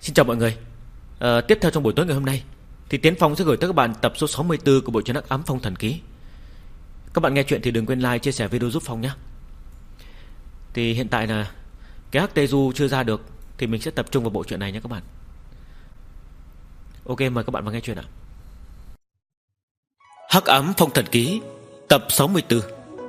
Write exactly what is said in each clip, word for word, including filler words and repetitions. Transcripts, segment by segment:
Xin chào mọi người. à, Tiếp theo trong buổi tối ngày hôm nay thì Tiến Phong sẽ gửi tới các bạn tập số sáu mươi tư của bộ truyện Hắc Ám Phong Thần Ký. Các bạn nghe chuyện thì đừng quên like, chia sẻ video giúp Phong nhé. Thì hiện tại là cái Hắc Tê Du chưa ra được, thì mình sẽ tập trung vào bộ truyện này nhé các bạn. Ok, mời các bạn vào nghe chuyện ạ. Hắc Ám Phong Thần Ký tập sáu mươi tư.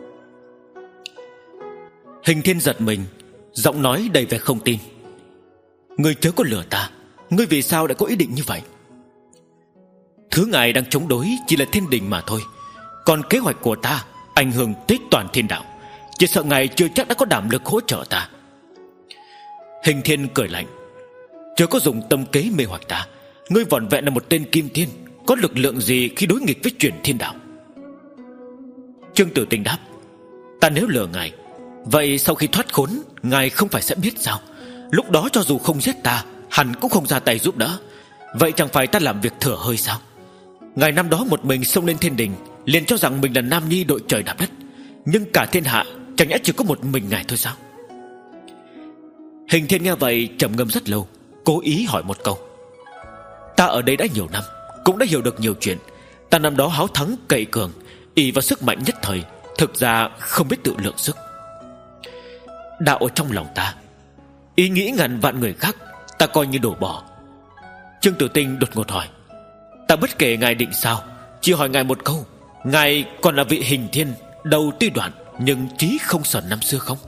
Hình Thiên giật mình, giọng nói đầy vẻ không tin. Ngươi chớ có lừa ta, ngươi vì sao lại có ý định như vậy? Thứ ngài đang chống đối chỉ là thiên đình mà thôi, còn kế hoạch của ta ảnh hưởng tới toàn thiên đạo, chỉ sợ ngài chưa chắc đã có đảm lực hỗ trợ ta. Hình Thiên cười lạnh. Chớ có dùng tâm kế mê hoặc ta. Ngươi vỏn vẹn là một tên kim tiên, có lực lượng gì khi đối nghịch với chuyển thiên đạo? Trương Tử Tinh đáp. Ta nếu lừa ngài, vậy sau khi thoát khốn, ngài không phải sẽ biết sao? Lúc đó cho dù không giết ta, hẳn cũng không ra tay giúp đỡ. Vậy chẳng phải ta làm việc thừa hơi sao? Ngài năm đó một mình xông lên thiên đình, liền cho rằng mình là nam nhi đội trời đạp đất, nhưng cả thiên hạ chẳng lẽ chỉ có một mình ngài thôi sao? Hình Thiên nghe vậy trầm ngâm rất lâu, cố ý hỏi một câu. Ta ở đây đã nhiều năm, cũng đã hiểu được nhiều chuyện. Ta năm đó háo thắng cậy cường, ỷ vào sức mạnh nhất thời, thực ra không biết tự lượng sức. Đạo ở trong lòng ta, ý nghĩ ngàn vạn người khác ta coi như đổ bỏ. Trương Tử Tinh đột ngột hỏi. Ta bất kể ngài định sao, chỉ hỏi ngài một câu. Ngài còn là vị Hình Thiên đầu tuy đoạn nhưng trí không sờn năm xưa không?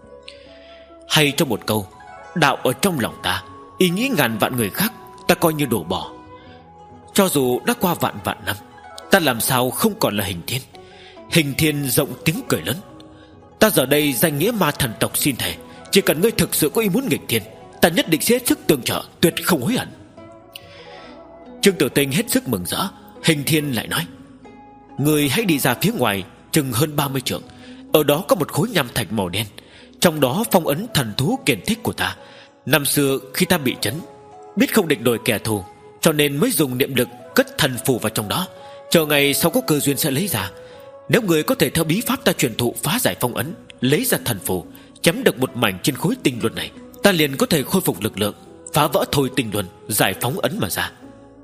Hay trong một câu, đạo ở trong lòng ta, ý nghĩ ngàn vạn người khác ta coi như đổ bỏ. Cho dù đã qua vạn vạn năm, ta làm sao không còn là Hình Thiên? Hình Thiên rộng tiếng cười lớn. Ta giờ đây danh nghĩa ma thần tộc xin thề, chỉ cần ngươi thực sự có ý muốn nghịch thiên, ta nhất định sẽ hết sức tương trợ, tuyệt không hối hận. Trương Tử Tinh hết sức mừng rỡ. Hình Thiên lại nói. Ngươi hãy đi ra phía ngoài chừng hơn ba mươi trượng, ở đó có một khối nham thạch màu đen, trong đó phong ấn thần thú kiền thích của ta. Năm xưa khi ta bị chấn, biết không địch nổi kẻ thù, cho nên mới dùng niệm lực cất thần phù vào trong đó, chờ ngày sau có cơ duyên sẽ lấy ra. Nếu người có thể theo bí pháp ta truyền thụ phá giải phong ấn, lấy ra thần phù, chém được một mảnh trên khối tinh luân này, ta liền có thể khôi phục lực lượng, phá vỡ thôi tinh luân, giải phóng ấn mà ra.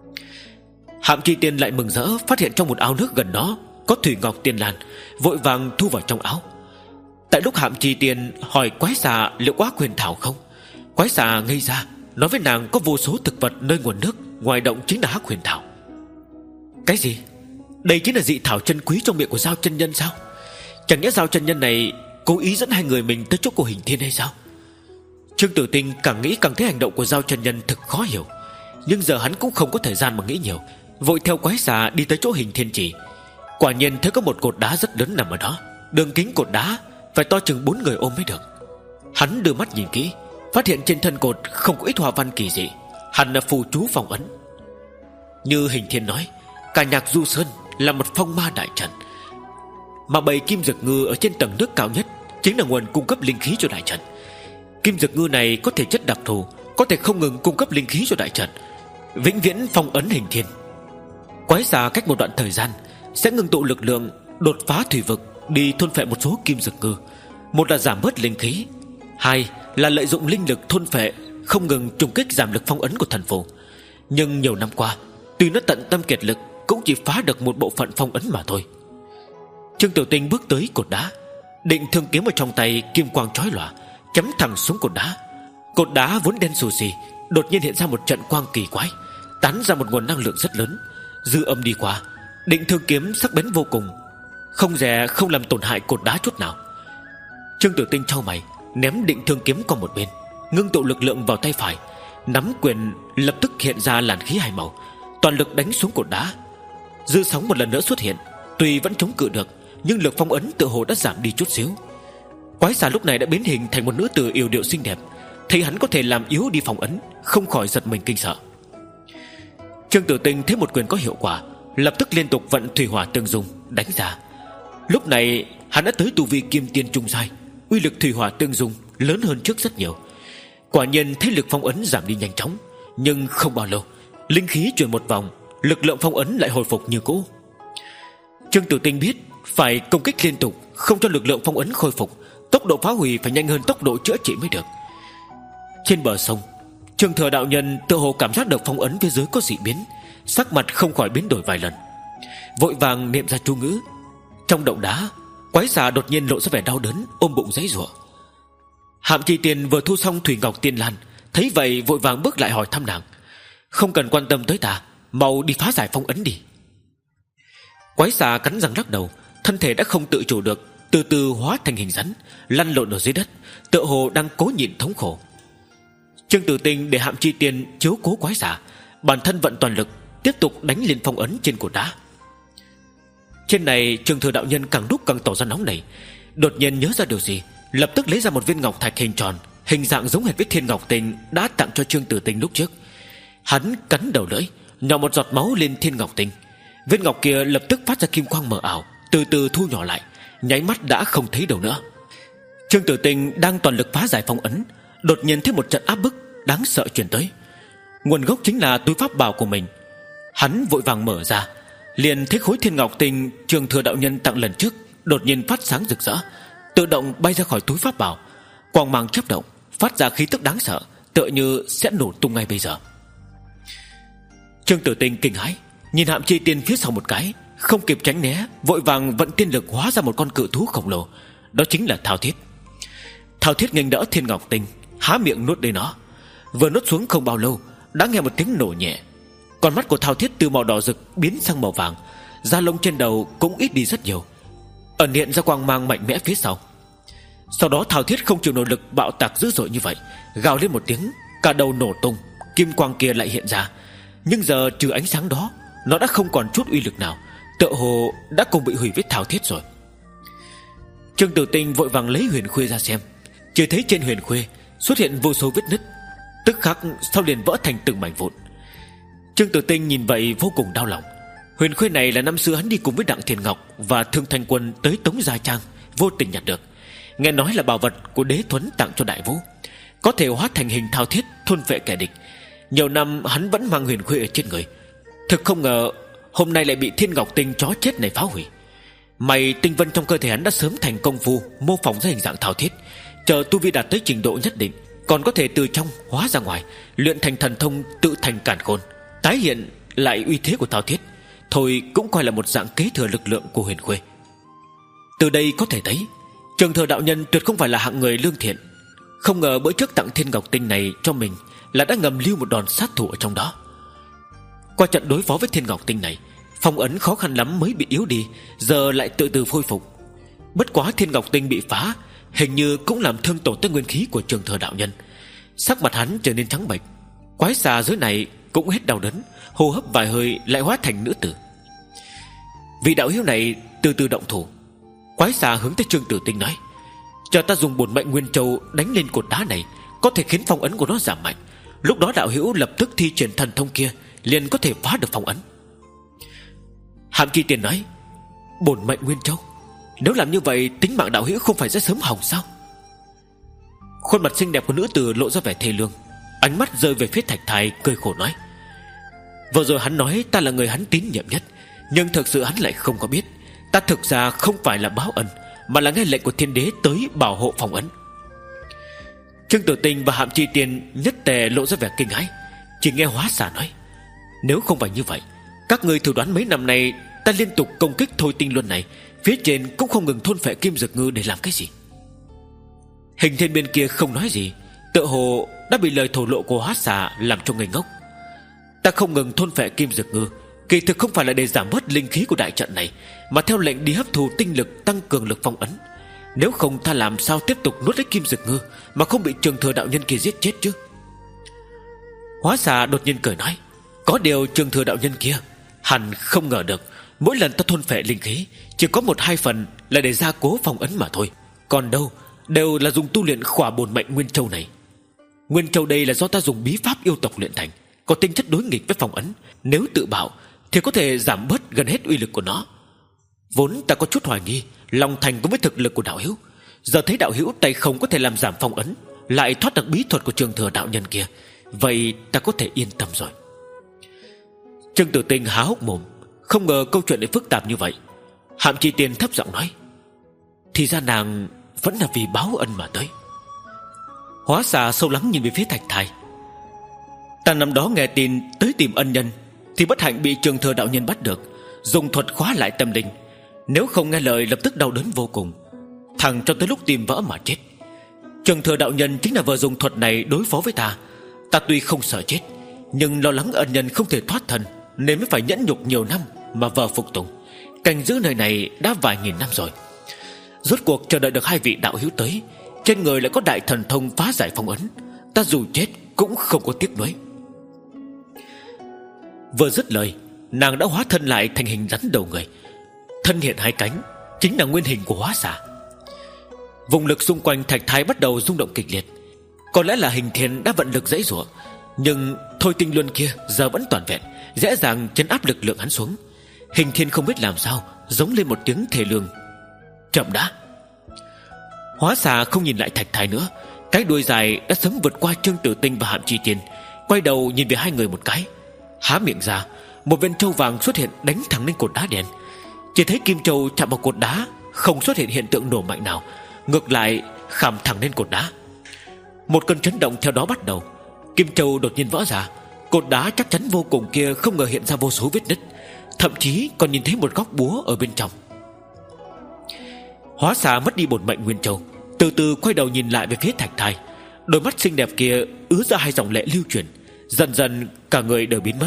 Hạm Chi Tiên lại mừng rỡ, phát hiện trong một ao nước gần đó có thủy ngọc tiên lan, vội vàng thu vào trong áo. Tại lúc Hạm Chi Tiên hỏi quái xà liệu có ác huyền thảo không, quái xà ngây ra, nói với nàng có vô số thực vật nơi nguồn nước ngoài động chính là hắc huyền thảo. Cái gì? Đây chính là dị thảo chân quý trong miệng của Giao chân nhân sao? Chẳng nhẽ Giao chân nhân này cố ý dẫn hai người mình tới chỗ của Hình Thiên hay sao? Trương Tử Tinh càng nghĩ càng thấy hành động của Giao chân nhân thực khó hiểu, nhưng giờ hắn cũng không có thời gian mà nghĩ nhiều, vội theo quái xà đi tới chỗ Hình Thiên chỉ. Quả nhiên thấy có một cột đá rất lớn nằm ở đó, đường kính cột đá phải to chừng bốn người ôm mới được. Hắn đưa mắt nhìn kỹ, phát hiện trên thân cột không có ít hoa văn kỳ dị, hẳn là phù chú phong ấn. Như Hình Thiên nói, cả Nhạc Du Sơn là một phong ma đại trận, mà bầy kim dực ngư ở trên tầng nước cao nhất chính là nguồn cung cấp linh khí cho đại trận. Kim dực ngư này có thể chất đặc thù, có thể không ngừng cung cấp linh khí cho đại trận, vĩnh viễn phong ấn Hình Thiên. Quái xà cách một đoạn thời gian sẽ ngừng tụ lực lượng, đột phá thủy vực, đi thôn phệ một số kim dực ngư. Một là giảm bớt linh khí, hai là lợi dụng linh lực thôn phệ, không ngừng trùng kích giảm lực phong ấn của thần phù. Nhưng nhiều năm qua, tuy nó tận tâm kiệt lực, cũng chỉ phá được một bộ phận phong ấn mà thôi. Trương Tiểu Tinh bước tới cột đá, định thương kiếm ở trong tay kim quang chói lòa, chém thẳng xuống cột đá. Cột đá vốn đen xù xì, đột nhiên hiện ra một trận quang kỳ quái, tán ra một nguồn năng lượng rất lớn. Dư âm đi qua, định thương kiếm sắc bén vô cùng, không dè không làm tổn hại cột đá chút nào. Trương Tử Tinh chau mày, ném định thương kiếm qua một bên, ngưng tụ lực lượng vào tay phải, nắm quyền lập tức hiện ra làn khí hai màu, toàn lực đánh xuống cột đá. Dư sóng một lần nữa xuất hiện, tuy vẫn chống cự được, nhưng lực phong ấn tựa hồ đã giảm đi chút xíu. Quái xà lúc này đã biến hình thành một nữ tử yểu điệu xinh đẹp, thấy hắn có thể làm yếu đi phong ấn, không khỏi giật mình kinh sợ. Trương Tử Tinh thấy một quyền có hiệu quả, lập tức liên tục vận thủy hỏa tương dung đánh ra. Lúc này hắn đã tới tu vi kim tiên trung giai, uy lực thủy hỏa tương dung lớn hơn trước rất nhiều. Quả nhiên thế lực phong ấn giảm đi nhanh chóng, nhưng không bao lâu, linh khí chuyển một vòng, lực lượng phong ấn lại hồi phục như cũ. Trương Tử Tinh biết phải công kích liên tục, không cho lực lượng phong ấn khôi phục, tốc độ phá hủy phải nhanh hơn tốc độ chữa trị mới được. Trên bờ sông, Trường Thừa đạo nhân tự hồ cảm giác được phong ấn phía dưới có dị biến, sắc mặt không khỏi biến đổi vài lần, vội vàng niệm ra chú ngữ. Trong động đá, quái xà đột nhiên lộ ra vẻ đau đớn, ôm bụng giãy giụa. Hạm Chi Tiền vừa thu xong Thủy Ngọc Tiên Lan, thấy vậy vội vàng bước lại hỏi thăm nàng: "Không cần quan tâm tới ta, mau đi phá giải phong ấn đi." Quái xà cắn răng lắc đầu, thân thể đã không tự chủ được, từ từ hóa thành hình rắn, lăn lộn ở dưới đất, tựa hồ đang cố nhịn thống khổ. Trương Tử Tinh để Hạm Chi Tiên chiếu cố quái xà, bản thân vận toàn lực tiếp tục đánh lên phong ấn trên cột đá. Trên này Trường Thừa đạo nhân càng lúc càng tỏ ra nóng nảy, đột nhiên nhớ ra điều gì, lập tức lấy ra một viên ngọc thạch hình tròn, hình dạng giống hệt với thiên ngọc tinh đã tặng cho Trương Tử Tinh lúc trước. Hắn cắn đầu lưỡi, nhỏ một giọt máu lên thiên ngọc tinh. Viên ngọc kia lập tức phát ra kim quang mờ ảo, từ từ thu nhỏ lại, nháy mắt đã không thấy đâu nữa. Trương Tử Tinh đang toàn lực phá giải phong ấn, đột nhiên thấy một trận áp bức đáng sợ truyền tới. Nguồn gốc chính là túi pháp bảo của mình. Hắn vội vàng mở ra, liền thấy khối thiên ngọc tinh Trường Thừa đạo nhân tặng lần trước đột nhiên phát sáng rực rỡ, tự động bay ra khỏi túi pháp bảo, quang mang chớp động, phát ra khí tức đáng sợ, tựa như sẽ nổ tung ngay bây giờ. Trương Tử Tinh kinh hãi, nhìn Hạm Chi Tiên phía sau một cái, không kịp tránh né, vội vàng vận tiên lực hóa ra một con cự thú khổng lồ, đó chính là Thao Thiết. Thao Thiết nghênh đỡ thiên ngọc tinh, há miệng nuốt lấy nó. Vừa nuốt xuống không bao lâu, đã nghe một tiếng nổ nhẹ. Con mắt của Thao Thiết từ màu đỏ rực biến sang màu vàng, da lông trên đầu cũng ít đi rất nhiều, ẩn hiện ra quang mang mạnh mẽ phía sau. Sau đó Thao Thiết không chịu nổi lực bạo tạc dữ dội như vậy, gào lên một tiếng, cả đầu nổ tung, kim quang kia lại hiện ra. Nhưng giờ trừ ánh sáng đó, nó đã không còn chút uy lực nào, tựa hồ đã cùng bị hủy với Thao Thiết rồi. Trương Tử Tinh vội vàng lấy huyền khuê ra xem, chỉ thấy trên huyền khuê xuất hiện vô số vết nứt, tức khắc sau liền vỡ thành từng mảnh vụn. Trương Tử Tinh nhìn vậy vô cùng đau lòng. Huyền khuê này là năm xưa hắn đi cùng với Đặng Thiền Ngọc và Thương Thanh Quân tới Tống Gia Trang vô tình nhặt được, nghe nói là bảo vật của Đế Thuấn tặng cho Đại Vũ, có thể hóa thành hình Thao Thiết thôn phệ kẻ địch. Nhiều năm hắn vẫn mang huyền khuê ở trên người, thực không ngờ hôm nay lại bị Thiên Ngọc Tinh chó chết này phá hủy. May tinh vân trong cơ thể hắn đã sớm thành công phu mô phỏng ra hình dạng Thao Thiết, chờ tu vi đạt tới trình độ nhất định, còn có thể từ trong hóa ra ngoài, luyện thành thần thông tự thành càn khôn, tái hiện lại uy thế của Thao Thiết, thôi cũng coi là một dạng kế thừa lực lượng của huyền khuê. Từ đây có thể thấy Trường Thừa đạo nhân tuyệt không phải là hạng người lương thiện. Không ngờ bữa trước tặng thiên ngọc tinh này cho mình là đã ngầm lưu một đòn sát thủ ở trong đó. Qua trận đối phó với thiên ngọc tinh này, phong ấn khó khăn lắm mới bị yếu đi, giờ lại từ từ khôi phục. Bất quá thiên ngọc tinh bị phá, hình như cũng làm thương tổn tới nguyên khí của Trường Thừa đạo nhân. Sắc mặt hắn trở nên trắng bệch. Quái xà dưới này cũng hết đau đớn, hô hấp vài hơi lại hóa thành nữ tử. Vị đạo hữu này từ từ động thủ. Quái xà hướng tới Trương Tử Tinh nói: "Chờ ta dùng bổn mệnh nguyên châu đánh lên cột đá này, có thể khiến phong ấn của nó giảm mạnh. Lúc đó đạo hữu lập tức thi triển thần thông kia, liền có thể phá được phong ấn." Hàm Chi Tiền nói: "Bổn mệnh nguyên châu? Nếu làm như vậy, tính mạng đạo hữu không phải rất sớm hỏng sao?" Khuôn mặt xinh đẹp của nữ tử lộ ra vẻ thê lương, ánh mắt rơi về phía Thạch Thai, cười khổ nói: "Vừa rồi hắn nói ta là người hắn tín nhiệm nhất, nhưng thực sự hắn lại không có biết ta thực ra không phải là báo ân, mà là nghe lệnh của thiên đế tới bảo hộ phong ấn." Trương Tử Tinh và Hạm Chi Tiền nhất tề lộ ra vẻ kinh hãi. Chỉ nghe Hóa Xà nói: "Nếu không phải như vậy, các người thử đoán mấy năm nay ta liên tục công kích Thôi Tinh Luân này, phía trên cũng không ngừng thôn phệ Kim Dược Ngư để làm cái gì?" Hình thiên bên kia không nói gì, tựa hồ đã bị lời thổ lộ của Hóa Xà làm cho ngây ngốc. "Ta không ngừng thôn phệ Kim Dược Ngư, kỳ thực không phải là để giảm bớt linh khí của đại trận này, mà theo lệnh đi hấp thu tinh lực tăng cường lực phong ấn. Nếu không ta làm sao tiếp tục nuốt lấy Kim Dược Ngư mà không bị Trường Thừa đạo nhân kia giết chết chứ?" Hóa Xà đột nhiên cười nói: "Có điều Trường Thừa đạo nhân kia hẳn không ngờ được, mỗi lần ta thôn phệ linh khí chỉ có một hai phần là để gia cố phong ấn mà thôi, còn đâu đều là dùng tu luyện khỏa bổn mệnh nguyên châu này. Nguyên châu đây là do ta dùng bí pháp yêu tộc luyện thành, có tính chất đối nghịch với phong ấn, nếu tự bạo thì có thể giảm bớt gần hết uy lực của nó. Vốn ta có chút hoài nghi Long Thành cũng với thực lực của đạo hữu, giờ thấy đạo hữu tay không có thể làm giảm phong ấn, lại thoát được bí thuật của Trường Thừa đạo nhân kia, vậy ta có thể yên tâm rồi." Trương Tử Tinh há hốc mồm, không ngờ câu chuyện lại phức tạp như vậy. Hạm Chi Tiên thấp giọng nói: "Thì ra nàng vẫn là vì báo ân mà tới." Hóa Xà sâu lắng nhìn về phía Thạch Thai: Ta năm đó nghe tin tới tìm ân nhân, thì bất hạnh bị Trường Thừa đạo nhân bắt được, dùng thuật khóa lại tâm linh. Nếu không nghe lời lập tức đau đớn vô cùng, thẳng cho tới lúc tim vỡ mà chết. Trường Thừa đạo nhân chính là vừa dùng thuật này đối phó với ta. Ta tuy không sợ chết, nhưng lo lắng ân nhân không thể thoát thân, nên mới phải nhẫn nhục nhiều năm mà vờ phục tùng, canh giữ nơi này đã vài nghìn năm rồi. Rốt cuộc chờ đợi được hai vị đạo hữu tới, trên người lại có đại thần thông phá giải phong ấn, ta dù chết cũng không có tiếc nuối. Vừa dứt lời, nàng đã hóa thân lại thành hình rắn đầu người, thân hiện hai cánh, chính là nguyên hình của Hóa Xà. Vùng lực xung quanh thạch thai bắt đầu rung động kịch liệt. Có lẽ là Hình Thiên đã vận lực dãy giụa, nhưng thôi tinh luân kia giờ vẫn toàn vẹn, dễ dàng chấn áp lực lượng hắn xuống. Hình Thiên không biết làm sao, giống lên một tiếng thề lương. Chậm đã. Hóa Xà không nhìn lại thạch thai nữa, cái đuôi dài đã sớm vượt qua Trương Tử Tinh và Hạm Chi Tiên, quay đầu nhìn về hai người một cái, há miệng ra, một viên châu vàng xuất hiện đánh thẳng lên cột đá đen. Chỉ thấy kim châu chạm vào cột đá, không xuất hiện hiện tượng nổ mạnh nào, ngược lại khảm thẳng lên cột đá. Một cơn chấn động theo đó bắt đầu. Kim châu đột nhiên vỡ ra, cột đá chắc chắn vô cùng kia không ngờ hiện ra vô số vết nứt, thậm chí còn nhìn thấy một góc búa ở bên trong. Hóa Xà mất đi bổn mệnh nguyên châu, từ từ quay đầu nhìn lại về phía thạch thai. Đôi mắt xinh đẹp kia ứa ra hai dòng lệ lưu chuyển, dần dần cả người đều biến mất.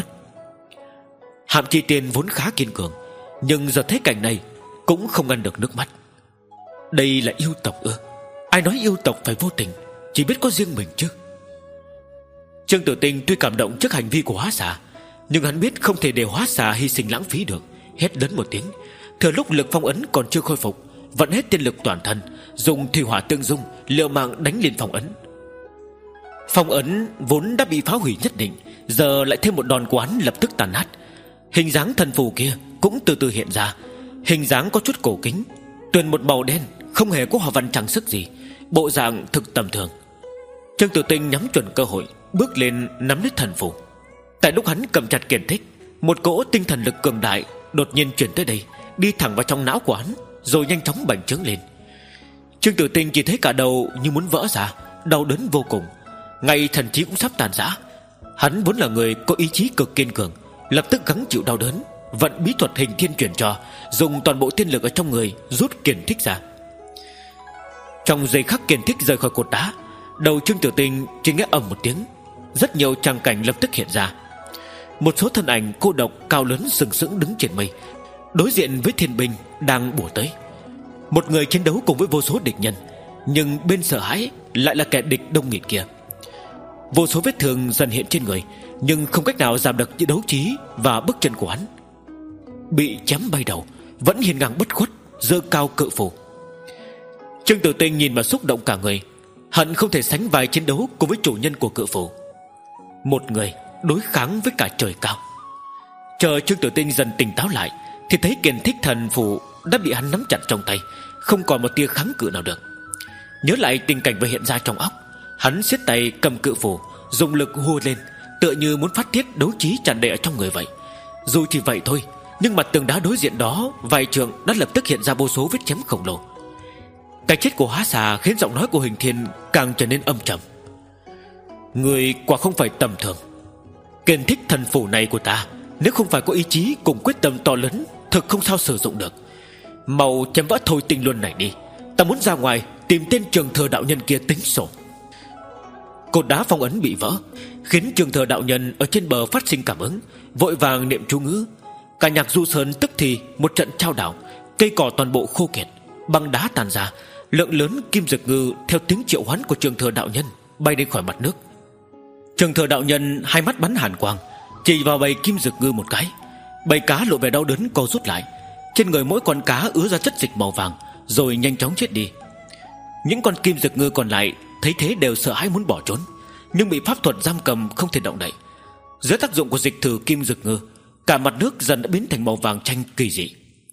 Hạm Chi Tiên vốn khá kiên cường, nhưng giờ thấy cảnh này cũng không ngăn được nước mắt. Đây là yêu tộc ư? Ai nói yêu tộc phải vô tình, chỉ biết có riêng mình chứ? Trương Tử Tinh tuy cảm động trước hành vi của Hóa Xà, nhưng hắn biết không thể để Hóa Xà hy sinh lãng phí được, hét lớn một tiếng, thừa lúc lực phong ấn còn chưa khôi phục, vận hết tiên lực toàn thân, dùng thủy hỏa tương dung liều mạng đánh lên phong ấn. Phong ấn vốn đã bị phá hủy nhất định, giờ lại thêm một đòn của hắn lập tức tàn nát. Hình dáng thần phù kia cũng từ từ hiện ra, hình dáng có chút cổ kính, tuyền một màu đen, không hề có hoa văn trang sức gì, bộ dạng thực tầm thường. Trương Tử Tinh nhắm chuẩn cơ hội, bước lên nắm lấy thần phù. Tại lúc hắn cầm chặt kiền thích, một cỗ tinh thần lực cường đại đột nhiên chuyển tới đây, đi thẳng vào trong não của hắn, rồi nhanh chóng bành trướng lên. Trương Tử Tinh chỉ thấy cả đầu như muốn vỡ ra, đau đớn vô cùng, ngay thần trí cũng sắp tàn rã. Hắn vốn là người có ý chí cực kiên cường, lập tức gắng chịu đau đớn, vận bí thuật Hình Thiên truyền cho, dùng toàn bộ tiên lực ở trong người rút kiền thích ra. Trong giây khắc kiền thích rời khỏi cột đá, đầu Trương Tử Tinh chỉ nghe ầm một tiếng, rất nhiều tràng cảnh lập tức hiện ra. Một số thân ảnh cô độc cao lớn sừng sững đứng trên mây, đối diện với thiên binh đang bổ tới. Một người chiến đấu cùng với vô số địch nhân, nhưng bên sợ hãi lại là kẻ địch đông nghịt kia. Vô số vết thương dần hiện trên người, nhưng không cách nào giảm được những đấu trí và bước chân của hắn. Bị chém bay đầu, vẫn hiên ngang bất khuất, giơ cao cự phù. Trương Tử Tinh nhìn mà xúc động cả người, hận không thể sánh vai chiến đấu cùng với chủ nhân của cự phù. Một người đối kháng với cả trời cao. Chờ Trương Tử Tinh dần tỉnh táo lại, thì thấy kiền thích thần phù đã bị hắn nắm chặt trong tay, không còn một tia kháng cự nào được. Nhớ lại tình cảnh vừa hiện ra trong óc, hắn siết tay cầm cự phù, dùng lực hô lên, tựa như muốn phát tiết đấu trí tràn đầy ở trong người vậy. Dù chỉ vậy thôi, nhưng mặt tường đá đối diện đó vài trường đã lập tức hiện ra vô số vết chém khổng lồ. Cái chết của Hóa Xà khiến giọng nói của Hình Thiên càng trở nên âm trầm. Người quả không phải tầm thường. Kiền thích thần phù này của ta, nếu không phải có ý chí cùng quyết tâm to lớn, thực không sao sử dụng được. Mau chém vỡ thôi tinh luân này đi, ta muốn ra ngoài tìm tên Trường Thừa đạo nhân kia tính sổ. Cột đá phong ấn bị vỡ, khiến Trường Thừa đạo nhân ở trên bờ phát sinh cảm ứng, vội vàng niệm chú ngữ. Cả Nhạc Du Sơn tức thì một trận trao đảo, cây cỏ toàn bộ khô kiệt, băng đá tàn ra, lượng lớn kim dực ngư theo tiếng triệu hoán của Trường Thừa đạo nhân bay lên khỏi mặt nước. Trường Thừa đạo nhân hai mắt bắn hàn quang, chỉ vào bầy kim dực ngư một cái, bầy cá lộ vẻ đau đớn co rút lại, trên người mỗi con cá ứa ra chất dịch màu vàng, rồi nhanh chóng chết đi. Những con kim dực ngư còn lại thấy thế đều sợ hãi muốn bỏ trốn, nhưng bị pháp thuật giam cầm không thể động đậy. Dưới tác dụng của dịch thử kim dực ngư, cả mặt nước dần đã biến thành màu vàng chanh kỳ dị.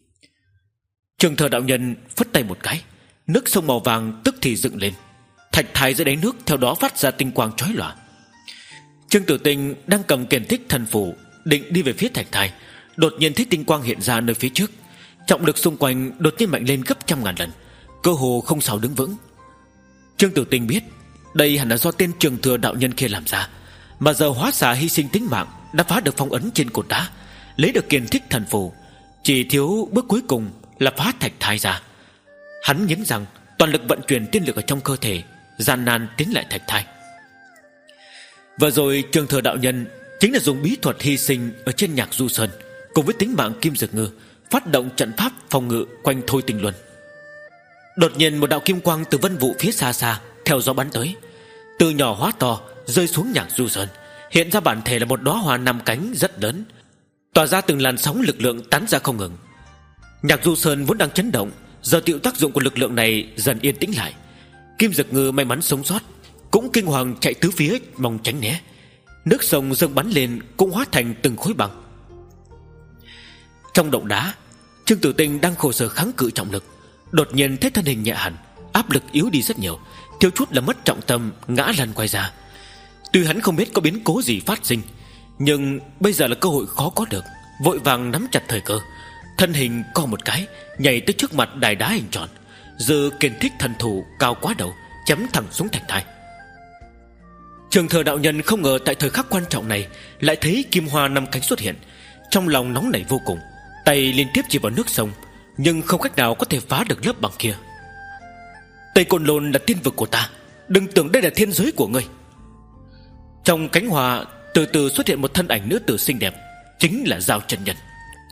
Trường Thừa đạo nhân phất tay một cái, nước sông màu vàng tức thì dựng lên, thạch thai dưới đáy nước theo đó phát ra tinh quang chói lòa. Trương Tử Tinh đang cầm kiền thích thần phù định đi về phía thạch thai, đột nhiên thấy tinh quang hiện ra nơi phía trước, trọng lực xung quanh đột nhiên mạnh lên gấp trăm ngàn lần, cơ hồ không sao đứng vững. Trương Tử Tinh biết đây hẳn là do tên Trường Thừa đạo nhân kia làm ra, Mà giờ hóa xà hy sinh tính mạng, đã phá được phong ấn trên cột đá, lấy được kiền thích thần phù, chỉ thiếu bước cuối cùng là phá thạch thai ra. Hắn nhấn rằng toàn lực vận chuyển tiên lực ở trong cơ thể, gian nan tiến lại thạch thai. Vừa rồi Trường Thừa đạo nhân chính là dùng bí thuật hy sinh ở trên Nhạc Du Sơn, cùng với tính mạng Kim Dực Ngư, phát động trận pháp phòng ngự quanh Thôi Tinh Luân. Đột nhiên một đạo kim quang từ vân vụ phía xa xa theo gió bắn tới, từ nhỏ hóa to, rơi xuống Nhạc Du Sơn, hiện ra bản thể là một đóa hoa năm cánh rất lớn, tỏa ra từng làn sóng lực lượng tán ra không ngừng. Nhạc Du Sơn vốn đang chấn động, giờ chịu tác dụng của lực lượng này dần yên tĩnh lại. Kim Dực Ngư may mắn sống sót, cũng kinh hoàng chạy tứ phía mong tránh né. Nước sông dâng bắn lên cũng hóa thành từng khối băng. Trong động đá, Trương Tử Tinh đang khổ sở kháng cự trọng lực, đột nhiên thấy thân hình nhẹ hẳn, áp lực yếu đi rất nhiều, thiếu chút là mất trọng tâm ngã lăn quay ra. Tuy hắn không biết có biến cố gì phát sinh, nhưng bây giờ là cơ hội khó có được, vội vàng nắm chặt thời cơ, thân hình co một cái nhảy tới trước mặt đài đá hình tròn, giơ kiền thích thần thủ cao quá đầu chém thẳng xuống thạch thai. Trường Thừa đạo nhân không ngờ tại thời khắc quan trọng này lại thấy kim hoa năm cánh xuất hiện, trong lòng nóng nảy vô cùng, tay liên tiếp chỉ vào nước sông, nhưng không cách nào có thể phá được lớp băng kia. Tây Côn Lôn là tiên vực của ta, đừng tưởng đây là thiên giới của ngươi. Trong cánh hoa từ từ xuất hiện một thân ảnh nữ tử xinh đẹp, chính là Giao Chân Nhân.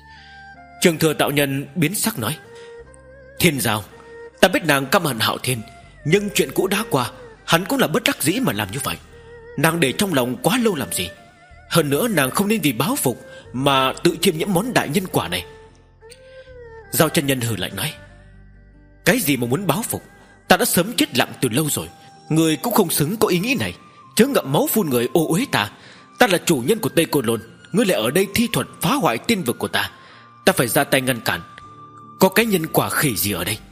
Trường Thừa đạo nhân biến sắc nói: Thiên Giao, ta biết nàng căm hận Hạo Thiên, nhưng chuyện cũ đã qua, hắn cũng là bất đắc dĩ mà làm như vậy. Nàng để trong lòng quá lâu làm gì? Hơn nữa nàng không nên vì báo phục mà tự chiêm nhiễm món đại nhân quả này. Giao Chân Nhân hừ lạnh nói: Cái gì mà muốn báo phục? Ta đã sớm chết lặng từ lâu rồi, người cũng không xứng có ý nghĩ này. Chớ ngậm máu phun người ô uế ta. Ta là chủ nhân của Tây Côn Lôn, ngươi lại ở đây thi thuật phá hoại tiên vực của ta, ta phải ra tay ngăn cản. Có cái nhân quả khỉ gì ở đây?